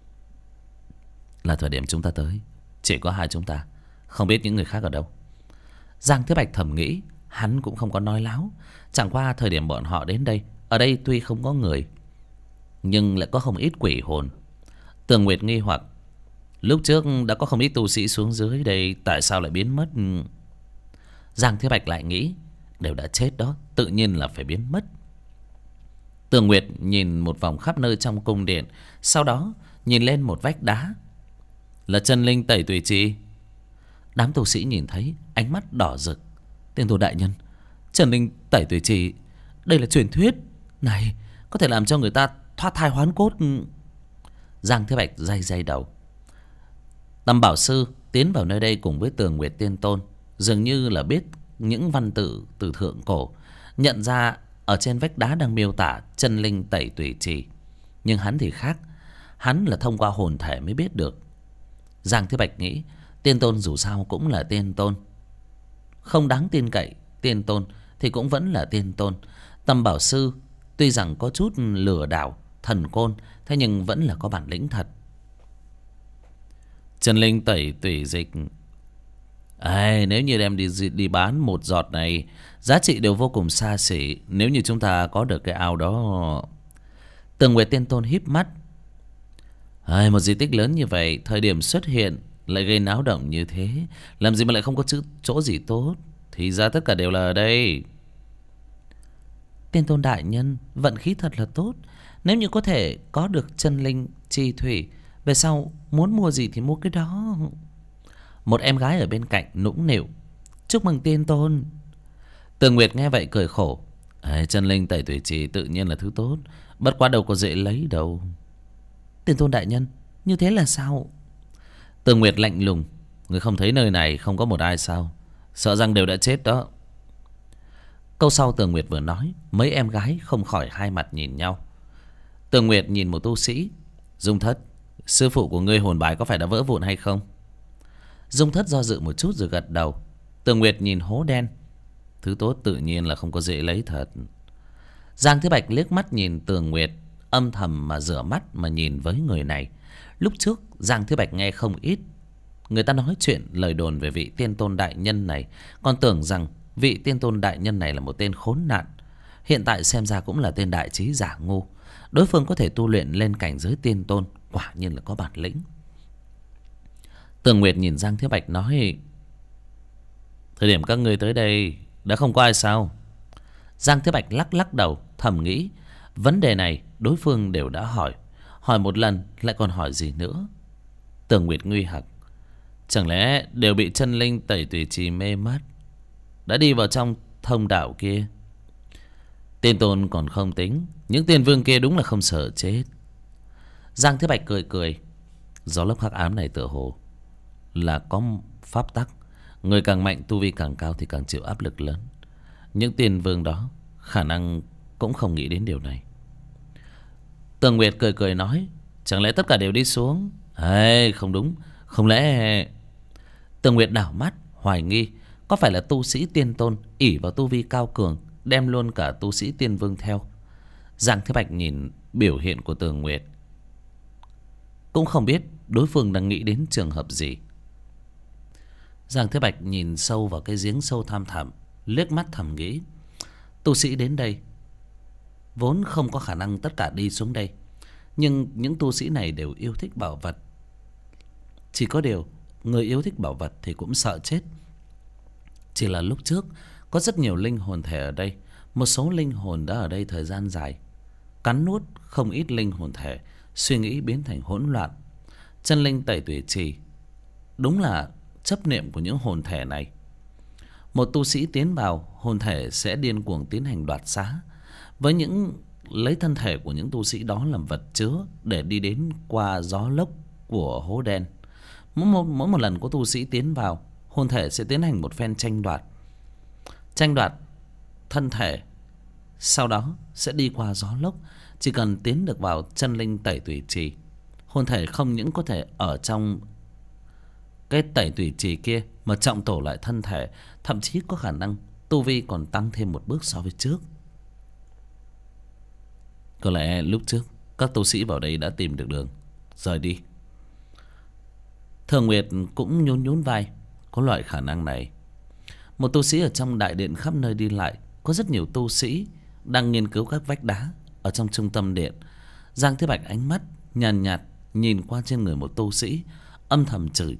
Là thời điểm chúng ta tới, chỉ có hai chúng ta, không biết những người khác ở đâu. Giang Thế Bạch thầm nghĩ. Hắn cũng không có nói láo. Chẳng qua thời điểm bọn họ đến đây, ở đây tuy không có người, nhưng lại có không ít quỷ hồn. Tường Nguyệt nghi hoặc. Lúc trước đã có không ít tu sĩ xuống dưới đây, tại sao lại biến mất? Giang Thế Bạch lại nghĩ. Đều đã chết đó, tự nhiên là phải biến mất. Tường Nguyệt nhìn một vòng khắp nơi trong cung điện, sau đó nhìn lên một vách đá. Là chân linh tẩy tùy trì. Đám tu sĩ nhìn thấy, ánh mắt đỏ rực. Tiên Tôn đại nhân, chân linh tẩy tùy trì, đây là truyền thuyết. Này, có thể làm cho người ta thoát thai hoán cốt. Giang Thế Bạch day đầu. Tam Bảo Sư tiến vào nơi đây cùng với Tường Nguyệt Tiên Tôn, dường như là biết những văn tự từ thượng cổ, nhận ra ở trên vách đá đang miêu tả chân linh tẩy tùy trì. Nhưng hắn thì khác, hắn là thông qua hồn thể mới biết được. Giang Thế Bạch nghĩ, Tiên Tôn dù sao cũng là Tiên Tôn, không đáng tin cậy. Tiên Tôn thì cũng vẫn là Tiên Tôn. Tam Bảo Sư tuy rằng có chút lừa đảo thần côn, thế nhưng vẫn là có bản lĩnh thật. Chân linh tẩy tùy dịch, nếu như đem đi bán một giọt này, giá trị đều vô cùng xa xỉ. Nếu như chúng ta có được cái ao đó. Tường Nguyệt Tiên Tôn híp mắt. Một di tích lớn như vậy, thời điểm xuất hiện lại gây náo động như thế, làm gì mà lại không có chỗ gì tốt? Thì ra tất cả đều là ở đây. Tiên Tôn đại nhân, vận khí thật là tốt. Nếu như có thể có được chân linh chi thủy, về sau muốn mua gì thì mua cái đó. Một em gái ở bên cạnh nũng nịu. Chúc mừng Tiên Tôn. Tường Nguyệt nghe vậy cười khổ. Chân linh tẩy tùy trì tự nhiên là thứ tốt, bất quá đâu có dễ lấy đâu. Tiên Tôn đại nhân, như thế là sao? Tường Nguyệt lạnh lùng. Người không thấy nơi này không có một ai sao? Sợ rằng đều đã chết đó. Câu sau Tường Nguyệt vừa nói, mấy em gái không khỏi hai mặt nhìn nhau. Tường Nguyệt nhìn một tu sĩ. Dung Thất, sư phụ của ngươi hồn bài có phải đã vỡ vụn hay không? Dung Thất do dự một chút rồi gật đầu. Tường Nguyệt nhìn hố đen. Thứ tốt tự nhiên là không có dễ lấy thật. Giang Thế Bạch liếc mắt nhìn Tường Nguyệt, âm thầm mà rửa mắt mà nhìn với người này. Lúc trước Giang Thế Bạch nghe không ít. Người ta nói chuyện lời đồn về vị Tiên Tôn đại nhân này, còn tưởng rằng vị Tiên Tôn đại nhân này là một tên khốn nạn. Hiện tại xem ra cũng là tên đại trí giả ngu. Đối phương có thể tu luyện lên cảnh giới Tiên Tôn, quả nhiên là có bản lĩnh. Tường Nguyệt nhìn Giang Thế Bạch nói. Thời điểm các ngươi tới đây đã không có ai sao? Giang Thế Bạch lắc lắc đầu, thầm nghĩ vấn đề này đối phương đều đã hỏi, hỏi một lần lại còn hỏi gì nữa. Tường Nguyệt nguy hoặc, chẳng lẽ đều bị chân linh tẩy tùy trì mê mất, đã đi vào trong thông đạo kia. Tiên Tôn còn không tính, những tiên vương kia đúng là không sợ chết. Giang Thế Bạch cười cười, gió lốc hắc ám này tựa hồ là có pháp tắc, người càng mạnh tu vi càng cao thì càng chịu áp lực lớn. Những tiên vương đó khả năng cũng không nghĩ đến điều này. Tường Nguyệt cười cười nói, chẳng lẽ tất cả đều đi xuống? Ê, không đúng, không lẽ... Tường Nguyệt đảo mắt hoài nghi, có phải là tu sĩ tiên tôn ỷ vào tu vi cao cường đem luôn cả tu sĩ tiên vương theo? Giang Thế Bạch nhìn biểu hiện của Tường Nguyệt, cũng không biết đối phương đang nghĩ đến trường hợp gì. Giang Thế Bạch nhìn sâu vào cái giếng sâu thăm thẳm, liếc mắt thầm nghĩ, tu sĩ đến đây vốn không có khả năng tất cả đi xuống đây, nhưng những tu sĩ này đều yêu thích bảo vật. Chỉ có điều người yêu thích bảo vật thì cũng sợ chết. Chỉ là lúc trước có rất nhiều linh hồn thể ở đây, một số linh hồn đã ở đây thời gian dài, cắn nuốt không ít linh hồn thể, suy nghĩ biến thành hỗn loạn. Chân linh tẩy tùy trì đúng là chấp niệm của những hồn thể này. Một tu sĩ tiến vào, hồn thể sẽ điên cuồng tiến hành đoạt xá, với những lấy thân thể của những tu sĩ đó làm vật chứa để đi đến qua gió lốc của hố đen. Mỗi một lần có tu sĩ tiến vào, hồn thể sẽ tiến hành một phen tranh đoạt thân thể, sau đó sẽ đi qua gió lốc. Chỉ cần tiến được vào chân linh tẩy tùy trì, hồn thể không những có thể ở trong cái tẩy tùy trì kia mà trọng tổ lại thân thể, thậm chí có khả năng tu vi còn tăng thêm một bước so với trước. Có lẽ lúc trước các tu sĩ vào đây đã tìm được đường rời đi. Thường Nguyệt cũng nhún nhún vai, có loại khả năng này. Một tu sĩ ở trong đại điện khắp nơi đi lại, có rất nhiều tu sĩ đang nghiên cứu các vách đá ở trong trung tâm điện. Giang Thế Bạch ánh mắt nhàn nhạt nhìn qua trên người một tu sĩ, âm thầm chửi,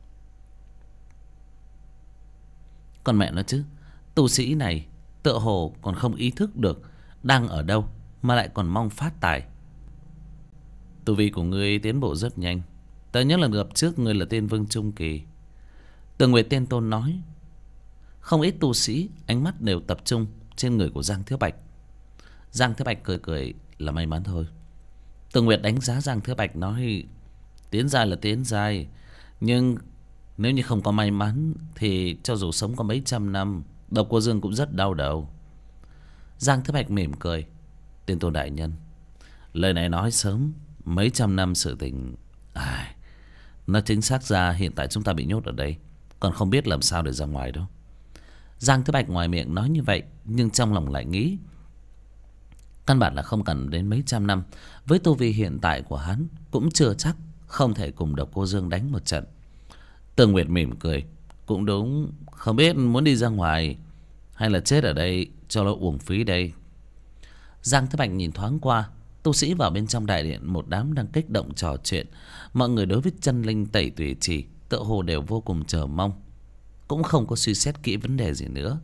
con mẹ nó chứ, tu sĩ này tựa hồ còn không ý thức được đang ở đâu mà lại còn mong phát tài. Tu vi của ngươi tiến bộ rất nhanh, ta nhớ lần gặp trước ngươi là tiên vương trung kỳ. Tường Nguyệt Tiên Tôn nói. Không ít tu sĩ ánh mắt đều tập trung trên người của Giang Thế Bạch. Giang Thế Bạch cười cười, là may mắn thôi. Tường Nguyệt đánh giá Giang Thế Bạch nói, tiến giai là tiến giai, nhưng nếu như không có may mắn thì cho dù sống có mấy trăm năm, Độc Cô Dương cũng rất đau đầu. Giang Thế Bạch mỉm cười, Tiên Tôn đại nhân, lời này nói sớm, mấy trăm năm sự tình nó chính xác ra hiện tại chúng ta bị nhốt ở đây, còn không biết làm sao để ra ngoài đâu. Giang Thế Bạch ngoài miệng nói như vậy, nhưng trong lòng lại nghĩ, căn bản là không cần đến mấy trăm năm. Với tu vi hiện tại của hắn, cũng chưa chắc không thể cùng Độc Cô Dương đánh một trận. Tường Nguyệt mỉm cười, cũng đúng, không biết muốn đi ra ngoài hay là chết ở đây cho nó uổng phí đây. Giang Thế Bạch nhìn thoáng qua, tu sĩ vào bên trong đại điện, một đám đang kích động trò chuyện. Mọi người đối với chân linh tẩy tùy trì tựa hồ đều vô cùng chờ mong, cũng không có suy xét kỹ vấn đề gì nữa.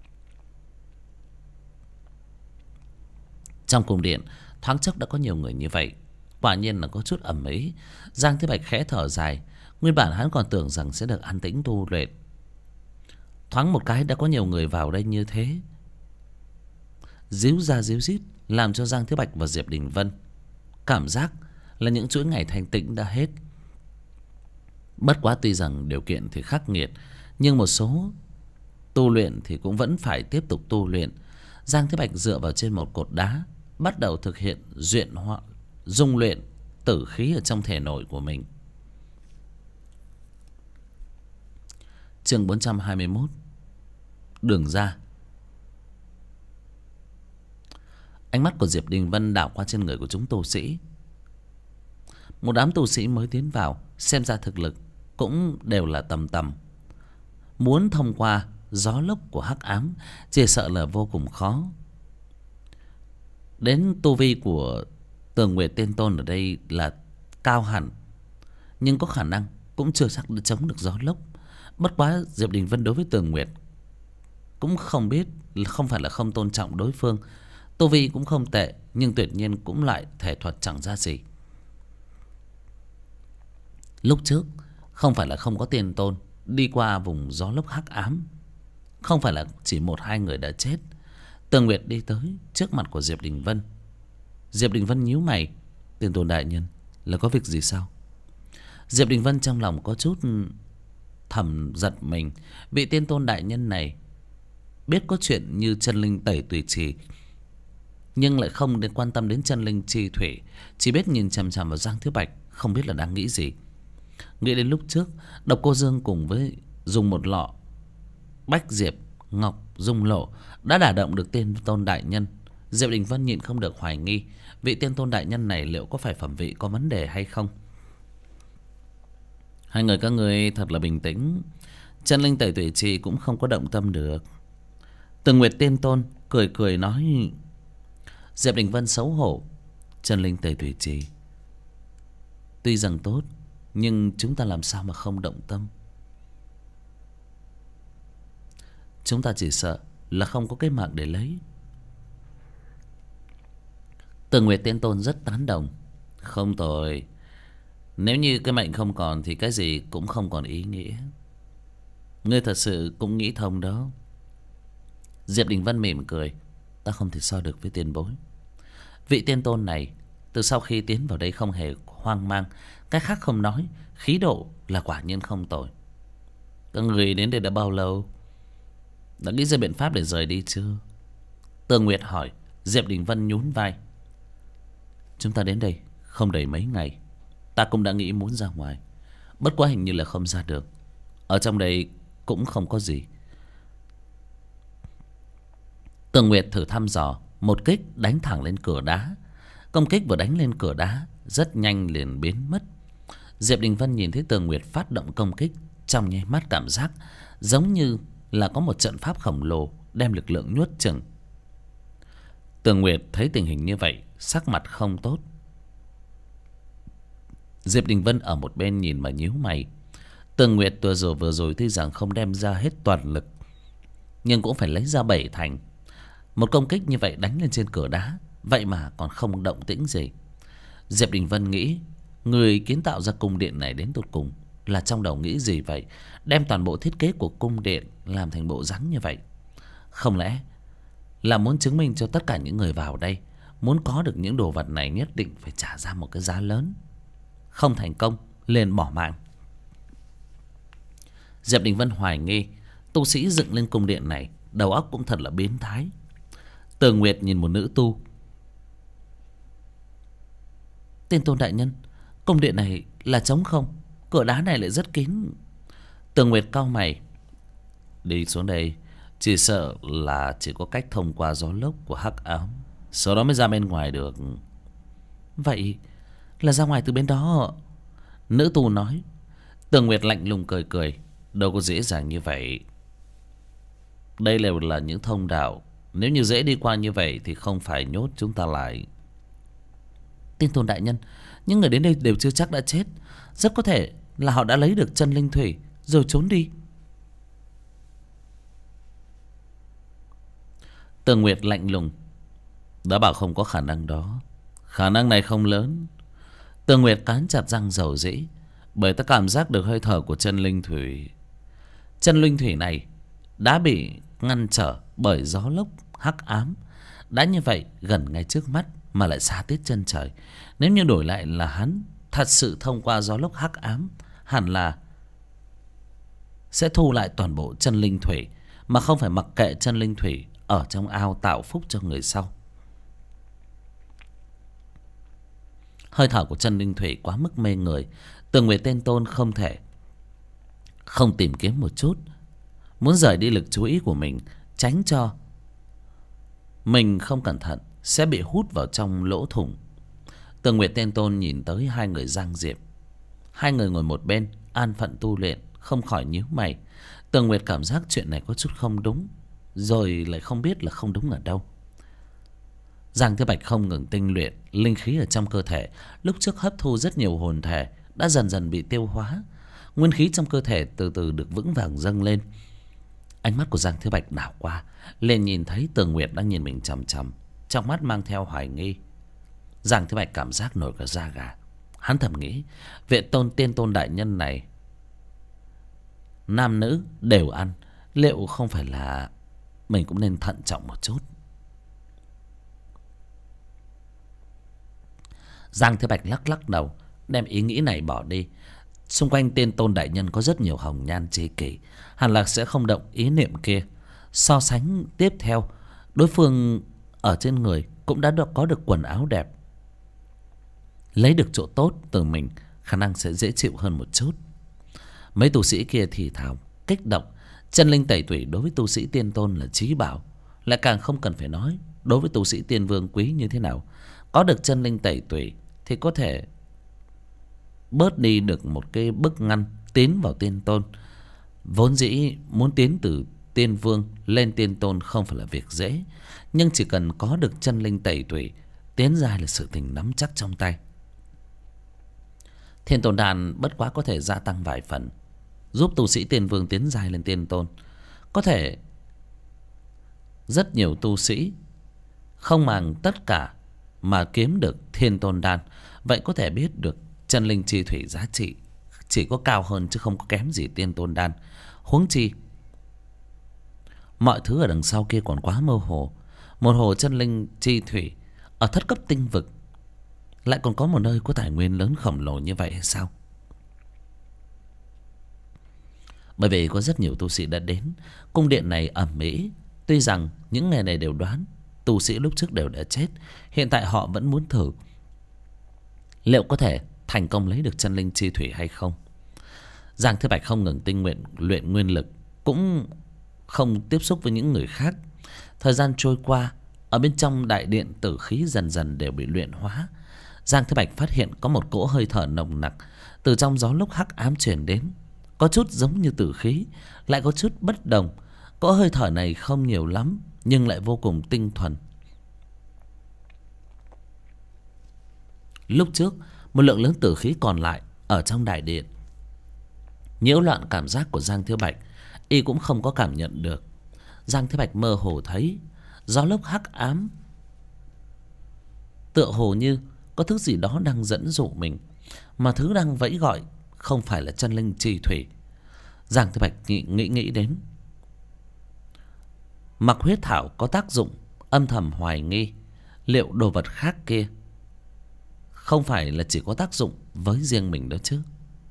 Trong cung điện thoáng chốc đã có nhiều người như vậy, quả nhiên là có chút ầm ĩ. Giang Thế Bạch khẽ thở dài, nguyên bản hắn còn tưởng rằng sẽ được an tĩnh tu luyện, thoáng một cái đã có nhiều người vào đây như thế, díu ra díu dít, làm cho Giang Thế Bạch và Diệp Đình Vân cảm giác là những chuỗi ngày thanh tĩnh đã hết. Bất quá tuy rằng điều kiện thì khắc nghiệt, nhưng một số tu luyện thì cũng vẫn phải tiếp tục tu luyện. Giang Thế Bạch dựa vào trên một cột đá, bắt đầu thực hiện dung luyện tử khí ở trong thể nội của mình. Chương 421, đường ra. Ánh mắt của Diệp Đình Vân đảo qua trên người của chúng tu sĩ. Một đám tu sĩ mới tiến vào, xem ra thực lực cũng đều là tầm tầm. Muốn thông qua gió lốc của hắc ám chỉ sợ là vô cùng khó. Đến tu vi của Tường Nguyệt Tiên Tôn ở đây là cao hẳn, nhưng có khả năng cũng chưa chắc đã chống được gió lốc. Bất quá Diệp Đình Vân đối với Tường Nguyệt cũng không biết, không phải là không tôn trọng đối phương. Tu vi cũng không tệ, nhưng tuyệt nhiên cũng lại thể thuật chẳng ra gì. Lúc trước không phải là không có tiên tôn đi qua vùng gió lốc hắc ám, không phải là chỉ một hai người đã chết. Tường Nguyệt đi tới trước mặt của Diệp Đình Vân. Diệp Đình Vân nhíu mày. Tiên tôn đại nhân, là có việc gì sao? Diệp Đình Vân trong lòng có chút thầm giật mình. Vị tiên tôn đại nhân này biết có chuyện như chân linh tẩy tùy trì, nhưng lại không đến quan tâm đến chân linh chi thủy, chỉ biết nhìn chằm chằm vào Giang Thiếu Bạch, không biết là đang nghĩ gì. Nghĩ đến lúc trước Độc Cô Dương cùng với dùng một lọ Bách Diệp Ngọc Dung Lộ đã đả động được tiên tôn đại nhân. Diệp Đình Vân nhịn không được hoài nghi vị tiên tôn đại nhân này liệu có phải phẩm vị có vấn đề hay không. Hai người các ngươi thật là bình tĩnh. Chân linh tẩy tùy trì cũng không có động tâm được. Tường Nguyệt tiên tôn cười cười nói. Diệp Đình Vân xấu hổ. Chân linh tẩy tùy trì tuy rằng tốt, nhưng chúng ta làm sao mà không động tâm? Chúng ta chỉ sợ là không có cái mạng để lấy. Tường Nguyệt tiên tôn rất tán đồng. Không tồi. Nếu như cái mệnh không còn thì cái gì cũng không còn ý nghĩa. Ngươi thật sự cũng nghĩ thông đó. Diệp Đình Vân mỉm cười. Ta không thể so được với tiền bối. Vị tiên tôn này từ sau khi tiến vào đây không hề hoang mang. Cái khác không nói, khí độ là quả nhiên không tồi. Các người đến đây đã bao lâu? Đã nghĩ ra biện pháp để rời đi chưa? Tường Nguyệt hỏi. Diệp Đình Vân nhún vai. Chúng ta đến đây không đầy mấy ngày. Ta cũng đã nghĩ muốn ra ngoài, bất quá hình như là không ra được. Ở trong đây cũng không có gì. Tường Nguyệt thử thăm dò, một kích đánh thẳng lên cửa đá. Công kích vừa đánh lên cửa đá rất nhanh liền biến mất. Diệp Đình Vân nhìn thấy Tường Nguyệt phát động công kích, trong nháy mắt cảm giác giống như là có một trận pháp khổng lồ đem lực lượng nuốt chửng. Tường Nguyệt thấy tình hình như vậy, sắc mặt không tốt. Diệp Đình Vân ở một bên nhìn mà nhíu mày. Tường Nguyệt vừa rồi tuy rằng không đem ra hết toàn lực, nhưng cũng phải lấy ra 7 thành. Một công kích như vậy đánh lên trên cửa đá, vậy mà còn không động tĩnh gì. Diệp Đình Vân nghĩ, người kiến tạo ra cung điện này đến tột cùng là trong đầu nghĩ gì vậy? Đem toàn bộ thiết kế của cung điện làm thành bộ dáng như vậy, không lẽ là muốn chứng minh cho tất cả những người vào đây, muốn có được những đồ vật này nhất định phải trả ra một cái giá lớn. Không thành công liền bỏ mạng. Diệp Đình Vân hoài nghi tu sĩ dựng lên cung điện này đầu óc cũng thật là biến thái. Tường Nguyệt nhìn một nữ tu. Tiên tôn đại nhân, cung điện này là trống không, cửa đá này lại rất kín. Tường Nguyệt cau mày. Đi xuống đây, chỉ sợ là chỉ có cách thông qua gió lốc của hắc ám, sau đó mới ra bên ngoài được. Vậy là ra ngoài từ bên đó? Nữ tu nói. Tường Nguyệt lạnh lùng cười cười. Đâu có dễ dàng như vậy. Đây đều là những thông đạo, nếu như dễ đi qua như vậy thì không phải nhốt chúng ta lại. Tiên tôn đại nhân, những người đến đây đều chưa chắc đã chết. Rất có thể là họ đã lấy được chân linh thủy rồi trốn đi. Tường Nguyệt lạnh lùng. Đã bảo không có khả năng đó. Khả năng này không lớn. Tường Nguyệt cắn chặt răng dầu dĩ. Bởi ta cảm giác được hơi thở của chân linh thủy. Chân linh thủy này đã bị ngăn trở bởi gió lốc hắc ám. Đã như vậy gần ngay trước mắt mà lại xa tít chân trời. Nếu như đổi lại là hắn thật sự thông qua gió lốc hắc ám, hẳn là sẽ thu lại toàn bộ chân linh thủy, mà không phải mặc kệ chân linh thủy ở trong ao tạo phúc cho người sau. Hơi thở của chân linh thủy quá mức mê người. Tường Nguyệt tên tôn không thể không tìm kiếm một chút, muốn rời đi lực chú ý của mình, tránh cho mình không cẩn thận sẽ bị hút vào trong lỗ thủng. Tường Nguyệt tên tôn nhìn tới hai người Giang Diệp. Hai người ngồi một bên an phận tu luyện, không khỏi nhíu mày. Tường Nguyệt cảm giác chuyện này có chút không đúng, rồi lại không biết là không đúng ở đâu. Giang Thiếu Bạch không ngừng tinh luyện linh khí ở trong cơ thể. Lúc trước hấp thu rất nhiều hồn thể đã dần dần bị tiêu hóa. Nguyên khí trong cơ thể từ từ được vững vàng dâng lên. Ánh mắt của Giang Thiếu Bạch đảo qua, liền nhìn thấy Tường Nguyệt đang nhìn mình chằm chằm, trong mắt mang theo hoài nghi. Giang Thiếu Bạch cảm giác nổi cả da gà. Hắn thầm nghĩ, vị tiên tôn đại nhân này nam nữ đều ăn, liệu không phải là mình cũng nên thận trọng một chút. Giang Thiếu Bạch lắc lắc đầu, đem ý nghĩ này bỏ đi. Xung quanh tiên tôn đại nhân có rất nhiều hồng nhan tri kỷ, hẳn là sẽ không động ý niệm kia. So sánh tiếp theo, đối phương ở trên người cũng đã có được quần áo đẹp, lấy được chỗ tốt từ mình, khả năng sẽ dễ chịu hơn một chút. Mấy tu sĩ kia thì thào kích động. Chân linh tẩy tủy đối với tu sĩ tiên tôn là chí bảo, lại càng không cần phải nói đối với tu sĩ tiên vương quý như thế nào. Có được chân linh tẩy tủy thì có thể bớt đi được một cái bức ngăn tiến vào tiên tôn. Vốn dĩ muốn tiến từ tiên vương lên tiên tôn không phải là việc dễ, nhưng chỉ cần có được chân linh tẩy tủy, tiến giai là sự tình nắm chắc trong tay. Thiên tôn đan bất quá có thể gia tăng vài phần, giúp tu sĩ tiên vương tiến giai lên tiên tôn. Có thể rất nhiều tu sĩ không màng tất cả mà kiếm được thiên tôn đan, vậy có thể biết được chân linh chi thủy giá trị chỉ có cao hơn chứ không có kém gì tiên tôn đan. Huống chi mọi thứ ở đằng sau kia còn quá mơ hồ. Một hồ chân linh chi thủy ở thất cấp tinh vực lại còn có một nơi có tài nguyên lớn khổng lồ như vậy hay sao? Bởi vì có rất nhiều tu sĩ đã đến cung điện này ầm ĩ. Tuy rằng những ngày này đều đoán tu sĩ lúc trước đều đã chết, hiện tại họ vẫn muốn thử liệu có thể thành công lấy được chân linh chi thủy hay không. Giang Thiếu Bạch không ngừng tinh nguyện luyện nguyên lực, cũng không tiếp xúc với những người khác. Thời gian trôi qua, ở bên trong đại điện tử khí dần dần đều bị luyện hóa. Giang Thiếu Bạch phát hiện có một cỗ hơi thở nồng nặc từ trong gió lốc hắc ám truyền đến, có chút giống như tử khí, lại có chút bất đồng. Cỗ hơi thở này không nhiều lắm nhưng lại vô cùng tinh thuần. Lúc trước một lượng lớn tử khí còn lại ở trong đại điện nhiễu loạn cảm giác của Giang Thiếu Bạch, y cũng không có cảm nhận được. Giang Thiếu Bạch mơ hồ thấy gió lốc hắc ám tựa hồ như có thứ gì đó đang dẫn dụ mình, mà thứ đang vẫy gọi không phải là chân linh chi thủy. Giang Thiếu Bạch nghĩ đến mặc huyết thảo có tác dụng, âm thầm hoài nghi liệu đồ vật khác kia không phải là chỉ có tác dụng với riêng mình đó chứ.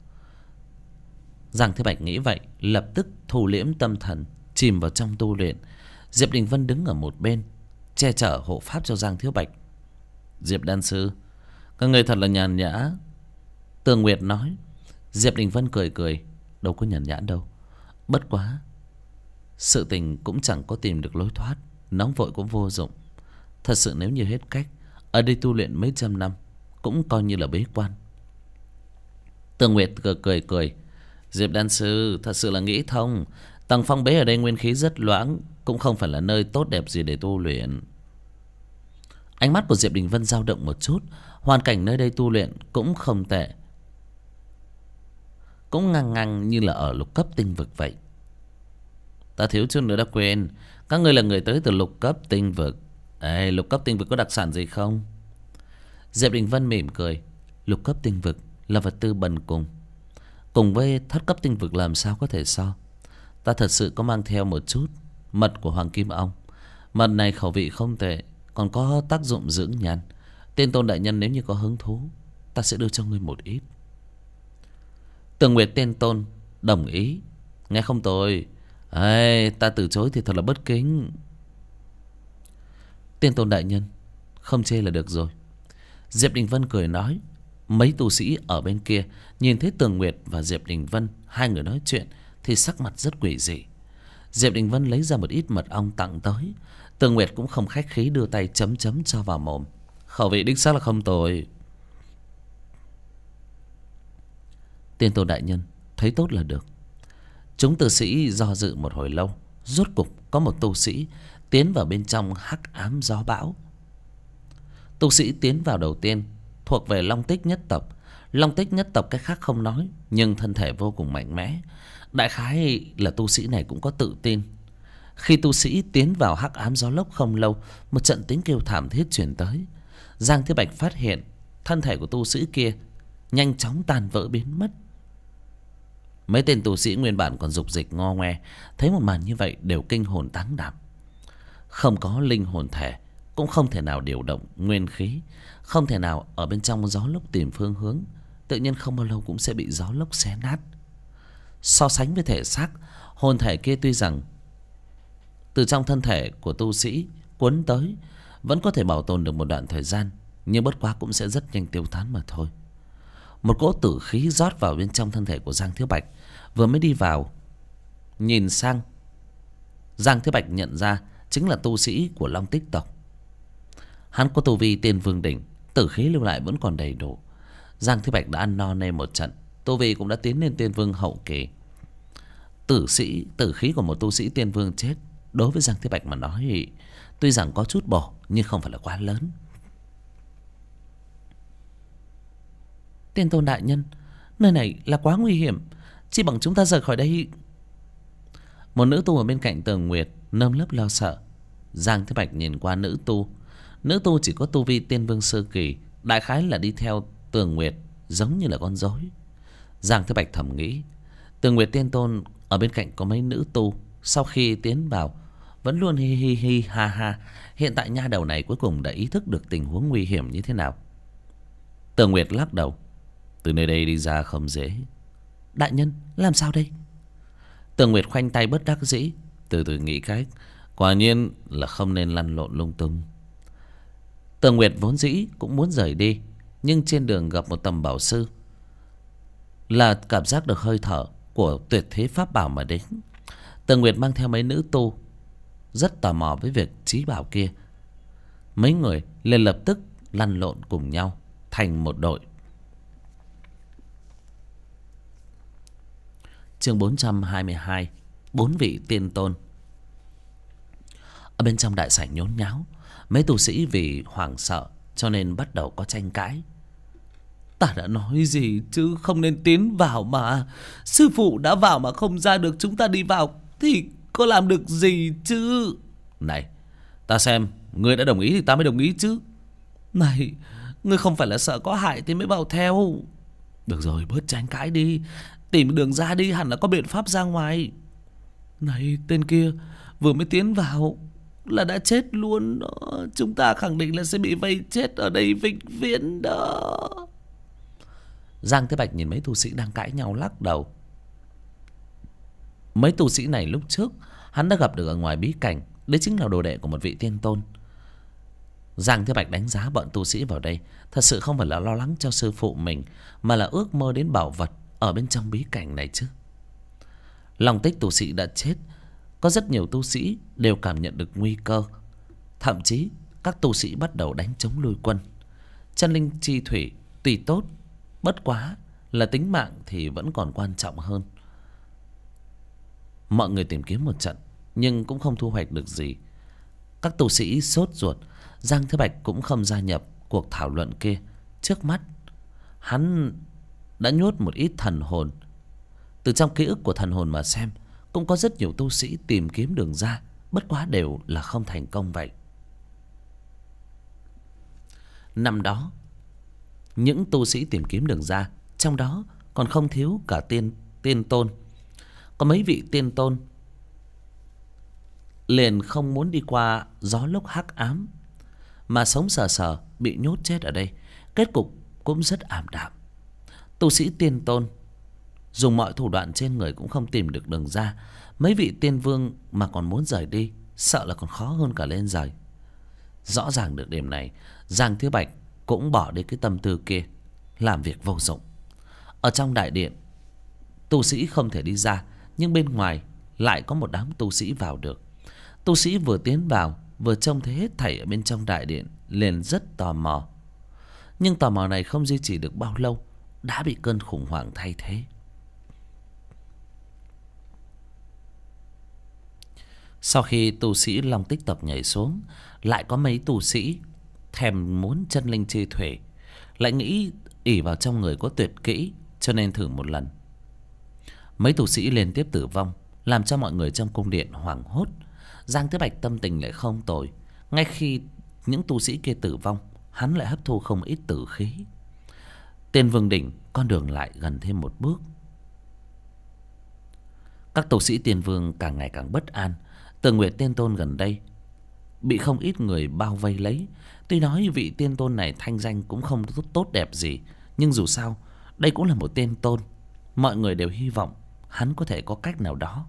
Giang Thiếu Bạch nghĩ vậy, lập tức thu liễm tâm thần, chìm vào trong tu luyện. Diệp Đình Vân đứng ở một bên che chở hộ pháp cho Giang Thiếu Bạch. Diệp đan sư, các người thật là nhàn nhã. Tường Nguyệt nói. Diệp Đình Vân cười cười, đâu có nhàn nhã đâu, bất quá sự tình cũng chẳng có tìm được lối thoát, nóng vội cũng vô dụng. Thật sự nếu như hết cách, ở đây tu luyện mấy trăm năm cũng coi như là bế quan. Tường Nguyệt cười. Diệp đan sư thật sự là nghĩ thông. Tầng phong bế ở đây nguyên khí rất loãng, cũng không phải là nơi tốt đẹp gì để tu luyện. Ánh mắt của Diệp Đình Vân dao động một chút. Hoàn cảnh nơi đây tu luyện cũng không tệ, cũng ngang như là ở lục cấp tinh vực vậy. Ta thiếu chút nữa đã quên, các ngươi là người tới từ lục cấp tinh vực. Ê, lục cấp tinh vực có đặc sản gì không? Diệp Đình Vân mỉm cười. Lục cấp tinh vực là vật tư bần cùng, cùng với thất cấp tinh vực làm sao có thể so. Ta thật sự có mang theo một chút mật của Hoàng Kim Ong. Mật này khẩu vị không tệ, còn có tác dụng dưỡng nhan. Tiên tôn đại nhân nếu như có hứng thú, ta sẽ đưa cho ngươi một ít. Tường Nguyệt tiên tôn đồng ý. Nghe không tồi. Ê, ta từ chối thì thật là bất kính. Tiên tôn đại nhân không chê là được rồi. Diệp Đình Vân cười nói. Mấy tu sĩ ở bên kia nhìn thấy Tường Nguyệt và Diệp Đình Vân hai người nói chuyện thì sắc mặt rất quỷ dị. Diệp Đình Vân lấy ra một ít mật ong tặng tới. Tường Nguyệt cũng không khách khí đưa tay chấm cho vào mồm. Khẩu vị đích xác là không tồi. Tiên tôn đại nhân thấy tốt là được. Chúng tu sĩ do dự một hồi lâu, rốt cục có một tu sĩ tiến vào bên trong hắc ám gió bão. Tu sĩ tiến vào đầu tiên thuộc về Long Tích nhất tộc. Long Tích nhất tộc cái khác không nói, nhưng thân thể vô cùng mạnh mẽ. Đại khái là tu sĩ này cũng có tự tin, Khi tu sĩ tiến vào hắc ám gió lốc không lâu, một trận tiếng kêu thảm thiết truyền tới. Giang Thế Bạch phát hiện thân thể của tu sĩ kia nhanh chóng tan vỡ biến mất. Mấy tên tu sĩ nguyên bản còn dục dịch ngo ngoe, thấy một màn như vậy đều kinh hồn táng đảm. Không có linh hồn thể, cũng không thể nào điều động nguyên khí, không thể nào ở bên trong gió lốc tìm phương hướng. Tự nhiên không bao lâu cũng sẽ bị gió lốc xé nát. So sánh với thể xác, hồn thể kia tuy rằng từ trong thân thể của tu sĩ cuốn tới vẫn có thể bảo tồn được một đoạn thời gian, nhưng bất quá cũng sẽ rất nhanh tiêu tán mà thôi. Một cỗ tử khí rót vào bên trong thân thể của Giang Thiếu Bạch. Vừa mới đi vào, nhìn sang, Giang Thiếu Bạch nhận ra chính là tu sĩ của Long Tích tộc. Hắn có tu vi Tiên Vương đỉnh, tử khí lưu lại vẫn còn đầy đủ. Giang Thiếu Bạch đã ăn no nê một trận, tu vi cũng đã tiến lên Tiên Vương hậu kỳ. Tử khí của một tu sĩ Tiên Vương chết, đối với Giang Thiếu Bạch mà nói, tuy rằng có chút bổ nhưng không phải là quá lớn. Tiên Tôn đại nhân, nơi này là quá nguy hiểm, chỉ bằng chúng ta rời khỏi đây. Một nữ tu ở bên cạnh Tường Nguyệt nơm nớp lo sợ. Giang Thế Bạch nhìn qua nữ tu. Nữ tu chỉ có tu vi Tiên Vương sơ kỳ, đại khái là đi theo Tường Nguyệt giống như là con rối. Giang Thế Bạch thầm nghĩ, Tường Nguyệt Tiên Tôn ở bên cạnh có mấy nữ tu, sau khi tiến vào vẫn luôn hi hi hi ha ha. Hiện tại nha đầu này cuối cùng đã ý thức được tình huống nguy hiểm như thế nào. Tường Nguyệt lắc đầu, từ nơi đây đi ra không dễ. Đại nhân, làm sao đây? Tường Nguyệt khoanh tay bất đắc dĩ, từ từ nghĩ cách. Quả nhiên là không nên lăn lộn lung tung. Tường Nguyệt vốn dĩ cũng muốn rời đi, nhưng trên đường gặp một tầm bảo sư, là cảm giác được hơi thở của tuyệt thế pháp bảo mà đến. Tường Nguyệt mang theo mấy nữ tu, rất tò mò với việc trí bảo kia. Mấy người liền lập tức lăn lộn cùng nhau thành một đội. Chương 422, 4 vị tiên tôn. Ở bên trong đại sảnh nhốn nháo, mấy tu sĩ vì hoảng sợ cho nên bắt đầu có tranh cãi. Ta đã nói gì chứ không nên tiến vào mà. Sư phụ đã vào mà không ra được, chúng ta đi vào thì có làm được gì chứ? Này, ta xem, ngươi đã đồng ý thì ta mới đồng ý chứ. Này, ngươi không phải là sợ có hại thì mới vào theo. Được rồi, bớt tranh cãi đi, tìm đường ra đi, hẳn là có biện pháp ra ngoài. Này, tên kia vừa mới tiến vào là đã chết luôn đó. Chúng ta khẳng định là sẽ bị vây chết ở đây vĩnh viễn đó. Giang Thế Bạch nhìn mấy tu sĩ đang cãi nhau lắc đầu. Mấy tu sĩ này lúc trước hắn đã gặp được ở ngoài bí cảnh, đấy chính là đồ đệ của một vị tiên tôn. Giang Thế Bạch đánh giá bọn tu sĩ vào đây thật sự không phải là lo lắng cho sư phụ mình, mà là ước mơ đến bảo vật ở bên trong bí cảnh này chứ. Long Tích tu sĩ đã chết, có rất nhiều tu sĩ đều cảm nhận được nguy cơ. Thậm chí các tu sĩ bắt đầu đánh chống lui quân. Chân linh chi thủy tuy tốt, bất quá là tính mạng thì vẫn còn quan trọng hơn. Mọi người tìm kiếm một trận nhưng cũng không thu hoạch được gì. Các tu sĩ sốt ruột. Giang Thế Bạch cũng không gia nhập cuộc thảo luận kia. Trước mắt hắn đã nhốt một ít thần hồn. Từ trong ký ức của thần hồn mà xem, cũng có rất nhiều tu sĩ tìm kiếm đường ra, bất quá đều là không thành công vậy. Năm đó, những tu sĩ tìm kiếm đường ra, trong đó còn không thiếu cả tiên tôn. Có mấy vị tiên tôn liền không muốn đi qua gió lốc hắc ám, mà sống sờ sờ bị nhốt chết ở đây. Kết cục cũng rất ảm đạm. Tu sĩ tiên tôn dùng mọi thủ đoạn trên người cũng không tìm được đường ra. Mấy vị tiên vương mà còn muốn rời đi, sợ là còn khó hơn cả lên rời. Rõ ràng được điểm này, Giang Thế Bạch cũng bỏ đi cái tâm tư kia, làm việc vô dụng. Ở trong đại điện, tu sĩ không thể đi ra, nhưng bên ngoài lại có một đám tu sĩ vào được. Tu sĩ vừa tiến vào, vừa trông thấy hết thảy ở bên trong đại điện, liền rất tò mò. Nhưng tò mò này không duy trì được bao lâu, đã bị cơn khủng hoảng thay thế. Sau khi tu sĩ Long Tích tộc nhảy xuống, lại có mấy tu sĩ thèm muốn chân linh chi thủy, lại nghĩ ỷ vào trong người có tuyệt kỹ, cho nên thử một lần. Mấy tu sĩ liên tiếp tử vong, làm cho mọi người trong cung điện hoảng hốt. Giang Thế Bạch tâm tình lại không tồi. Ngay khi những tu sĩ kia tử vong, hắn lại hấp thu không ít tử khí. Tiên Vương Đỉnh, con đường lại gần thêm một bước. Các tu sĩ Tiên Vương càng ngày càng bất an. Tường Nguyệt Tiên Tôn gần đây bị không ít người bao vây lấy. Tuy nói vị tiên tôn này thanh danh cũng không tốt đẹp gì, nhưng dù sao đây cũng là một tiên tôn. Mọi người đều hy vọng hắn có thể có cách nào đó.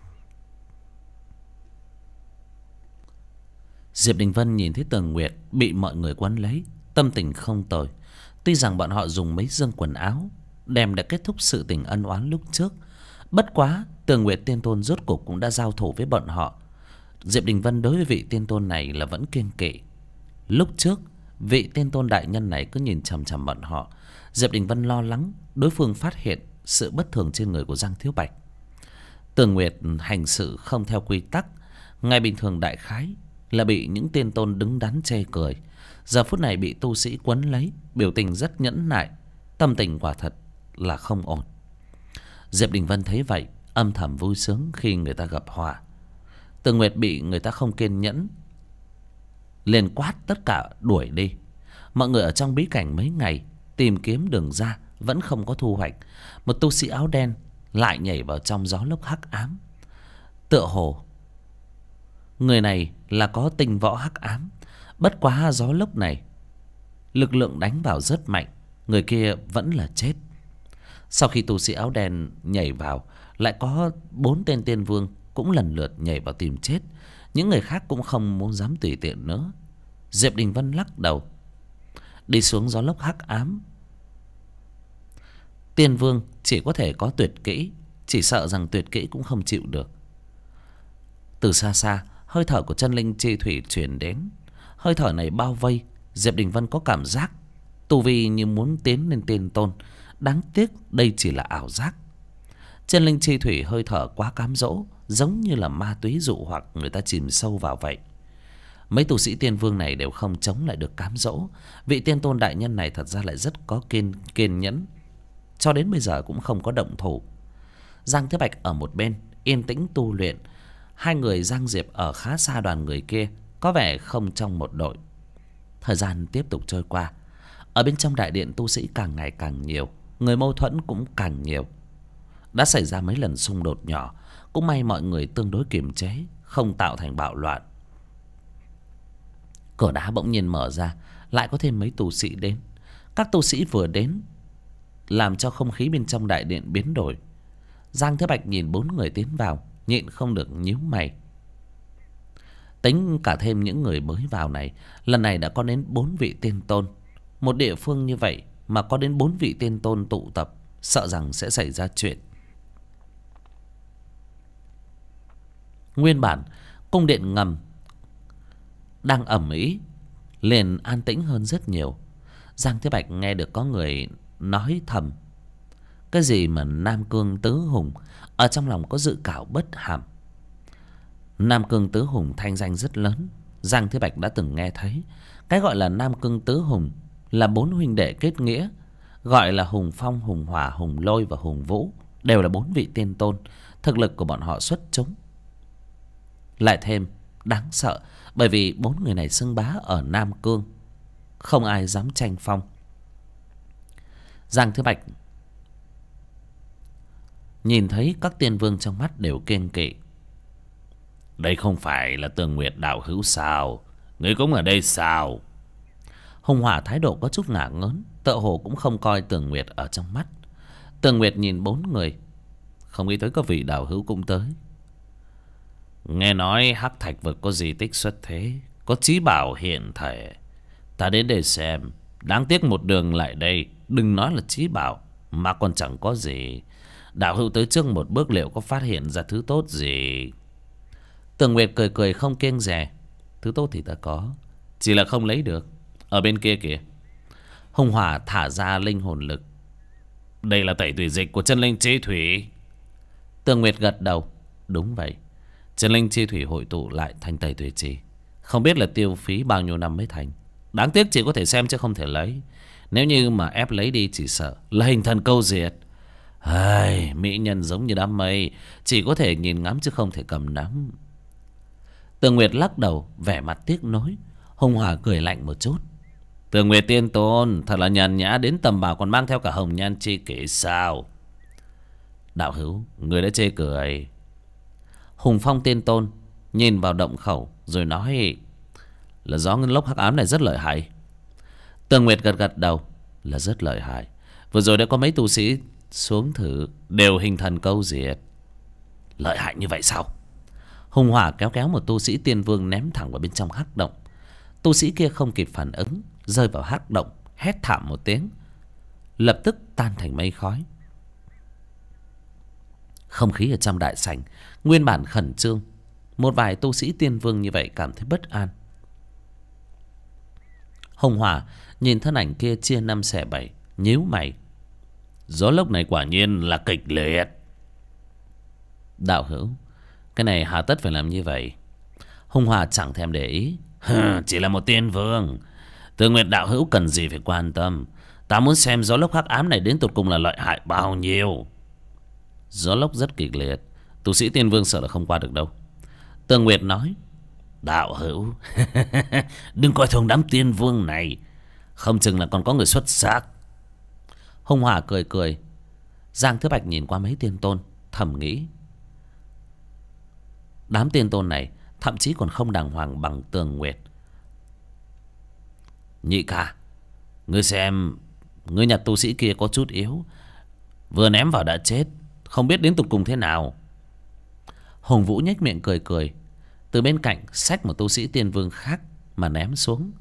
Diệp Đình Vân nhìn thấy Tường Nguyệt bị mọi người quấn lấy, tâm tình không tồi. Tuy rằng bọn họ dùng mấy dương quần áo đem đã kết thúc sự tình ân oán lúc trước, bất quá Tường Nguyệt tiên tôn rốt cuộc cũng đã giao thủ với bọn họ. Diệp Đình Vân đối với vị tiên tôn này là vẫn kiêng kỵ. Lúc trước vị tiên tôn đại nhân này cứ nhìn chằm chằm bọn họ. Diệp Đình Vân lo lắng đối phương phát hiện sự bất thường trên người của Giang Thiếu Bạch. Tường Nguyệt hành sự không theo quy tắc, ngày bình thường đại khái là bị những tiên tôn đứng đắn chê cười. Giờ phút này bị tu sĩ quấn lấy, biểu tình rất nhẫn nại, tâm tình quả thật là không ổn. Diệp Đình Vân thấy vậy, âm thầm vui sướng khi người ta gặp họa. Tường Nguyệt bị người ta không kiên nhẫn, liền quát tất cả đuổi đi. Mọi người ở trong bí cảnh mấy ngày tìm kiếm đường ra vẫn không có thu hoạch. Một tu sĩ áo đen lại nhảy vào trong gió lốc hắc ám. Tựa hồ người này là có tinh võ hắc ám. Bất quá gió lốc này lực lượng đánh vào rất mạnh, người kia vẫn là chết. Sau khi tu sĩ áo đen nhảy vào, lại có 4 tên tiên vương cũng lần lượt nhảy vào tìm chết. Những người khác cũng không muốn dám tùy tiện nữa. Diệp Đình Vân lắc đầu, đi xuống gió lốc hắc ám. Tiên vương chỉ có thể có tuyệt kỹ, chỉ sợ rằng tuyệt kỹ cũng không chịu được. Từ xa xa, hơi thở của chân linh chi thủy truyền đến. Hơi thở này bao vây Diệp Đình Vân, có cảm giác tu vi như muốn tiến lên tiên tôn. Đáng tiếc đây chỉ là ảo giác. Chân linh chi thủy hơi thở quá cám dỗ, giống như là ma túy dụ hoặc người ta chìm sâu vào vậy. Mấy tu sĩ tiên vương này đều không chống lại được cám dỗ. Vị tiên tôn đại nhân này thật ra lại rất có kiên nhẫn, cho đến bây giờ cũng không có động thủ. Giang Thế Bạch ở một bên yên tĩnh tu luyện. Hai người Giang Diệp ở khá xa đoàn người kia, có vẻ không trong một đội. Thời gian tiếp tục trôi qua. Ở bên trong đại điện tu sĩ càng ngày càng nhiều, người mâu thuẫn cũng càng nhiều. Đã xảy ra mấy lần xung đột nhỏ, cũng may mọi người tương đối kiềm chế, không tạo thành bạo loạn. Cửa đá bỗng nhiên mở ra, lại có thêm mấy tu sĩ đến. Các tu sĩ vừa đến làm cho không khí bên trong đại điện biến đổi. Giang Thế Bạch nhìn 4 người tiến vào, nhịn không được nhíu mày. Tính cả thêm những người mới vào này, lần này đã có đến 4 vị tiên tôn. Một địa phương như vậy mà có đến 4 vị tiên tôn tụ tập, sợ rằng sẽ xảy ra chuyện. Nguyên bản cung điện ngầm đang ầm ĩ, liền an tĩnh hơn rất nhiều. Giang Thế Bạch nghe được có người nói thầm cái gì mà Nam Cương Tứ Hùng, ở trong lòng có dự cảm bất hàm. Nam Cương Tứ Hùng thanh danh rất lớn, Giang Thế Bạch đã từng nghe thấy. Cái gọi là Nam Cương Tứ Hùng là 4 huynh đệ kết nghĩa, gọi là Hùng Phong, Hùng Hỏa, Hùng Lôi và Hùng Vũ, đều là 4 vị tiên tôn. Thực lực của bọn họ xuất chúng, lại thêm đáng sợ, bởi vì 4 người này xưng bá ở Nam Cương, không ai dám tranh phong. Giang Thế Bạch nhìn thấy các tiên vương trong mắt đều kiêng kỵ. Đây không phải là Tường Nguyệt đạo hữu sao? Người cũng ở đây sao? Hùng Hỏa thái độ có chút ngả ngớn, tựa hồ cũng không coi Tường Nguyệt ở trong mắt. Tường Nguyệt nhìn 4 người, không nghĩ tới có vị đạo hữu cũng tới. Nghe nói Hắc Thạch vực có di tích xuất thế, có chí bảo hiện thể, ta đến đây xem. Đáng tiếc một đường lại đây, đừng nói là chí bảo mà còn chẳng có gì. Đạo hữu tới trước một bước, liệu có phát hiện ra thứ tốt gì? Tường Nguyệt cười cười không kiêng dè. Thứ tốt thì ta có, chỉ là không lấy được. Ở bên kia kìa. Hùng Hỏa thả ra linh hồn lực. Đây là tẩy tùy dịch của chân linh chi thủy. Tường Nguyệt gật đầu. Đúng vậy, chân linh chi thủy hội tụ lại thành tẩy tùy trì, không biết là tiêu phí bao nhiêu năm mới thành. Đáng tiếc chỉ có thể xem chứ không thể lấy. Nếu như mà ép lấy đi, chỉ sợ là hình thần câu diệt. Ai, mỹ nhân giống như đám mây, chỉ có thể nhìn ngắm chứ không thể cầm nắm. Tường Nguyệt lắc đầu vẻ mặt tiếc nối. Hùng Hỏa cười lạnh một chút. Tường Nguyệt tiên tôn thật là nhàn nhã, đến tầm bảo còn mang theo cả hồng nhan chi kỷ sao? Đạo hữu, người đã chê cười. Hùng Phong tiên tôn nhìn vào động khẩu rồi nói là gió ngân lốc hắc ám này rất lợi hại. Tường Nguyệt gật gật đầu là rất lợi hại. Vừa rồi đã có mấy tu sĩ xuống thử, đều hình thần câu diệt. Lợi hại như vậy sao? Hùng Hỏa kéo kéo một tu sĩ tiên vương ném thẳng vào bên trong hắc động. Tu sĩ kia không kịp phản ứng, rơi vào hắc động, hét thảm một tiếng, lập tức tan thành mây khói. Không khí ở trong đại sảnh nguyên bản khẩn trương. Một vài tu sĩ tiên vương như vậy cảm thấy bất an. Hùng Hỏa nhìn thân ảnh kia chia năm xẻ bảy, nhíu mày. Gió lốc này quả nhiên là kịch liệt. Đạo hữu, cái này hà tất phải làm như vậy? Hùng Hỏa chẳng thèm để ý. Chỉ là một tiên vương. Tường Nguyệt đạo hữu cần gì phải quan tâm. Ta muốn xem gió lốc hắc ám này đến tột cùng là lợi hại bao nhiêu. Gió lốc rất kịch liệt, tu sĩ tiên vương sợ là không qua được đâu. Tường Nguyệt nói. Đạo hữu đừng coi thường đám tiên vương này, không chừng là còn có người xuất sắc. Hùng Hỏa cười cười. Giang Thứ Bạch nhìn qua mấy tiên tôn, thầm nghĩ đám tiên tôn này thậm chí còn không đàng hoàng bằng Tường Nguyệt. Nhị ca, ngươi xem, ngươi nhặt tu sĩ kia có chút yếu, vừa ném vào đã chết, không biết đến tục cùng thế nào. Hùng Vũ nhếch miệng cười cười, từ bên cạnh xách một tu sĩ tiên vương khác mà ném xuống.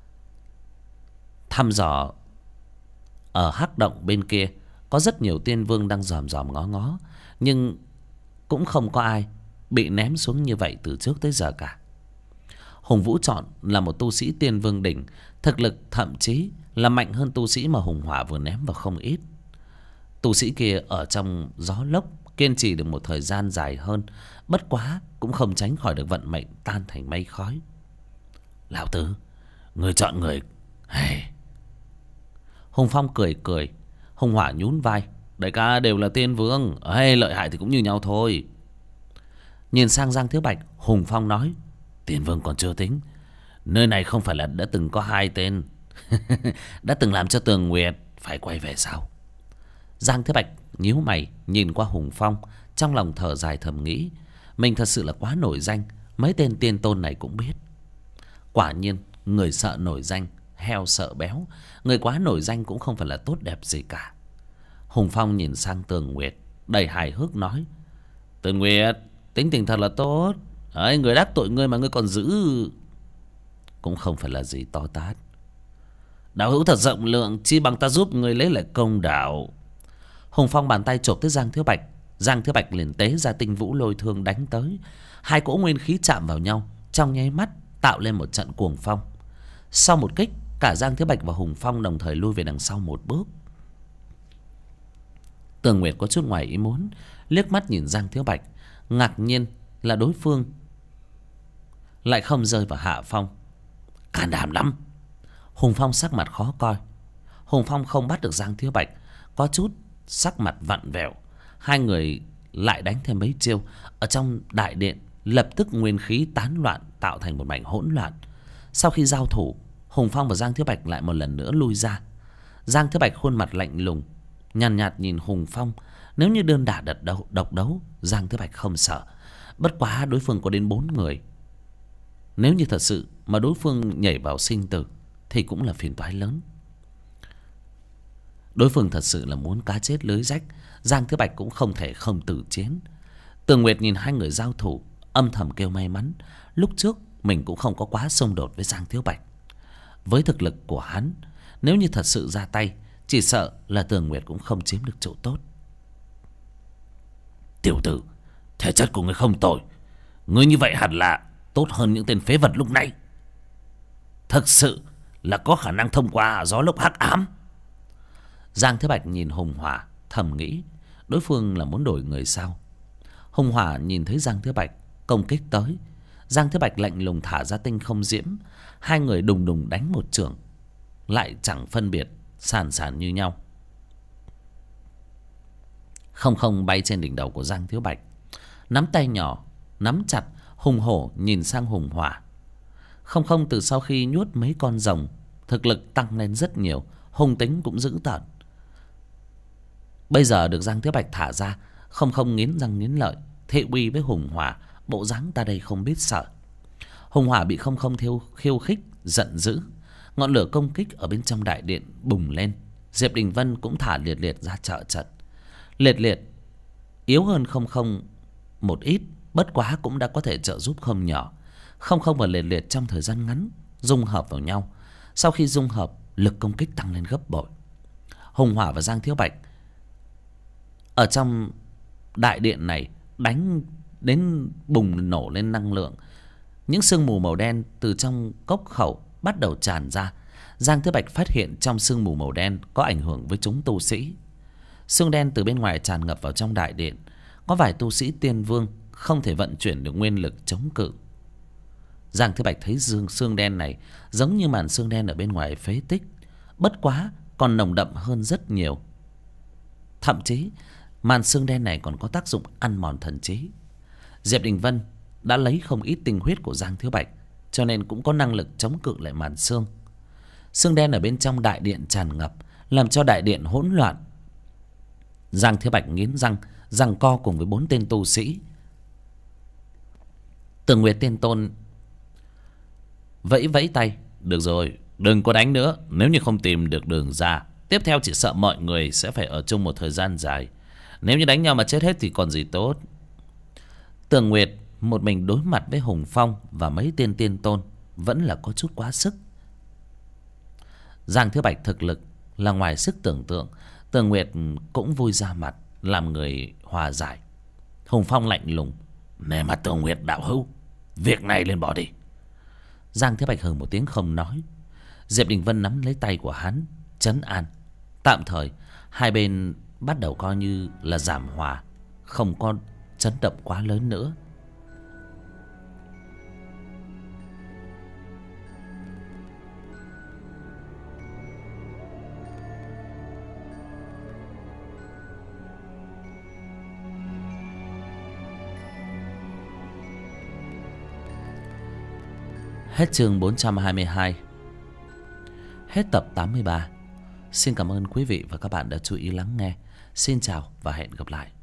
Thăm dò ở hắc động bên kia có rất nhiều tiên vương đang dòm dòm ngó ngó, nhưng cũng không có ai bị ném xuống như vậy từ trước tới giờ cả. Hùng Vũ chọn là một tu sĩ tiên vương đỉnh, thực lực thậm chí là mạnh hơn tu sĩ mà Hùng Hỏa vừa ném vào không ít. Tu sĩ kia ở trong gió lốc kiên trì được một thời gian dài hơn, bất quá cũng không tránh khỏi được vận mệnh tan thành mây khói. Lão Tứ, người chọn người. Hey. Hùng Phong cười cười. Hùng Hỏa nhún vai. Đại ca đều là tiên vương, hay lợi hại thì cũng như nhau thôi. Nhìn sang Giang Thiếu Bạch, Hùng Phong nói. Tiên vương còn chưa tính, nơi này không phải là đã từng có hai tên đã từng làm cho Tường Nguyệt phải quay về sao? Giang Thế Bạch nhíu mày nhìn qua Hùng Phong, trong lòng thở dài thầm nghĩ, mình thật sự là quá nổi danh, mấy tên tiên tôn này cũng biết. Quả nhiên người sợ nổi danh, heo sợ béo. Người quá nổi danh cũng không phải là tốt đẹp gì cả. Hùng Phong nhìn sang Tường Nguyệt, đầy hài hước nói. Tường Nguyệt, tính tình thật là tốt. Ấy, người đắc tội ngươi mà ngươi còn giữ, cũng không phải là gì to tát. Đạo hữu thật rộng lượng, chi bằng ta giúp ngươi lấy lại công đạo. Hùng Phong bàn tay chộp tới Giang Thiếu Bạch. Giang Thiếu Bạch liền tế ra tinh vũ lôi thương đánh tới. Hai cỗ nguyên khí chạm vào nhau, trong nháy mắt tạo lên một trận cuồng phong. Sau một kích, cả Giang Thiếu Bạch và Hùng Phong đồng thời lui về đằng sau một bước. Tường Nguyệt có chút ngoài ý muốn, liếc mắt nhìn Giang Thiếu Bạch, ngạc nhiên là đối phương lại không rơi vào hạ phong. Can đảm lắm. Hùng Phong sắc mặt khó coi. Hùng Phong không bắt được Giang Thiếu Bạch, có chút sắc mặt vặn vẹo. Hai người lại đánh thêm mấy chiêu. Ở trong đại điện lập tức nguyên khí tán loạn, tạo thành một mảnh hỗn loạn. Sau khi giao thủ, Hùng Phong và Giang Thiếu Bạch lại một lần nữa lui ra. Giang Thiếu Bạch khuôn mặt lạnh lùng, nhàn nhạt nhìn Hùng Phong. Nếu như đơn đả độc đấu, Giang Thiếu Bạch không sợ. Bất quá đối phương có đến 4 người. Nếu như thật sự mà đối phương nhảy vào sinh tử thì cũng là phiền toái lớn. Đối phương thật sự là muốn cá chết lưới rách, Giang Thiếu Bạch cũng không thể không tử chiến. Tường Nguyệt nhìn hai người giao thủ, âm thầm kêu may mắn lúc trước mình cũng không có quá xung đột với Giang Thiếu Bạch. Với thực lực của hắn, nếu như thật sự ra tay, chỉ sợ là Tường Nguyệt cũng không chiếm được chỗ tốt. Tiểu tử, thể chất của ngươi không tồi, ngươi như vậy hẳn là tốt hơn những tên phế vật lúc này. Thực sự là có khả năng thông qua gió lốc hắc ám. Giang Thế Bạch nhìn Hùng Hỏa, thầm nghĩ đối phương là muốn đổi người sao. Hùng Hỏa nhìn thấy Giang Thế Bạch công kích tới, Giang Thế Bạch lạnh lùng thả ra tinh không diễm. Hai người đùng đùng đánh một chưởng, lại chẳng phân biệt, sàn sàn như nhau. Không không bay trên đỉnh đầu của Giang Thiếu Bạch, nắm tay nhỏ nắm chặt, Hùng Hổ nhìn sang Hùng Hỏa. Không Không từ sau khi nhuốt mấy con rồng, thực lực tăng lên rất nhiều, hung tính cũng dữ tợn. Bây giờ được Giang Thiếu Bạch thả ra, Không Không nghiến răng nghiến lợi, thị uy với Hùng Hỏa, bộ dáng ta đây không biết sợ. Hùng Hỏa bị Không Không khiêu khích, giận dữ. Ngọn lửa công kích ở bên trong đại điện bùng lên. Diệp Đình Vân cũng thả Liệt Liệt ra trợ trận. Liệt Liệt yếu hơn Không Không một ít, bất quá cũng đã có thể trợ giúp không nhỏ. Không Không và Liệt Liệt trong thời gian ngắn dung hợp vào nhau. Sau khi dung hợp, lực công kích tăng lên gấp bội. Hùng Hỏa và Giang Thiếu Bạch ở trong đại điện này đánh đến bùng nổ lên năng lượng. Những sương mù màu đen từ trong cốc khẩu bắt đầu tràn ra. Giang Thiếu Bạch phát hiện trong sương mù màu đen có ảnh hưởng với chúng tu sĩ. Sương đen từ bên ngoài tràn ngập vào trong đại điện. Có vài tu sĩ tiên vương không thể vận chuyển được nguyên lực chống cự. Giang Thiếu Bạch thấy sương đen này giống như màn sương đen ở bên ngoài phế tích, bất quá còn nồng đậm hơn rất nhiều. Thậm chí màn sương đen này còn có tác dụng ăn mòn thần trí. Diệp Đình Vân đã lấy không ít tinh huyết của Giang Thiếu Bạch, cho nên cũng có năng lực chống cự lại màn sương. Sương đen ở bên trong đại điện tràn ngập, làm cho đại điện hỗn loạn. Giang Thiếu Bạch nghiến răng, giằng co cùng với 4 tên tu sĩ. Tường Nguyệt Tiên Tôn vẫy vẫy tay. Được rồi, đừng có đánh nữa. Nếu như không tìm được đường ra, tiếp theo chỉ sợ mọi người sẽ phải ở chung một thời gian dài. Nếu như đánh nhau mà chết hết thì còn gì tốt. Tường Nguyệt một mình đối mặt với Hùng Phong và mấy tên tiên tôn vẫn là có chút quá sức. Giang Thiếu Bạch thực lực là ngoài sức tưởng tượng. Tường Nguyệt cũng vui ra mặt làm người hòa giải. Hùng Phong lạnh lùng. Nè mà Tường Nguyệt đạo hữu, việc này lên bỏ đi. Giang Thiếu Bạch hừ một tiếng không nói. Diệp Đình Vân nắm lấy tay của hắn trấn an. Tạm thời hai bên bắt đầu coi như là giảm hòa, không có chấn động quá lớn nữa. Hết chương 422. Hết tập 83. Xin cảm ơn quý vị và các bạn đã chú ý lắng nghe. Xin chào và hẹn gặp lại.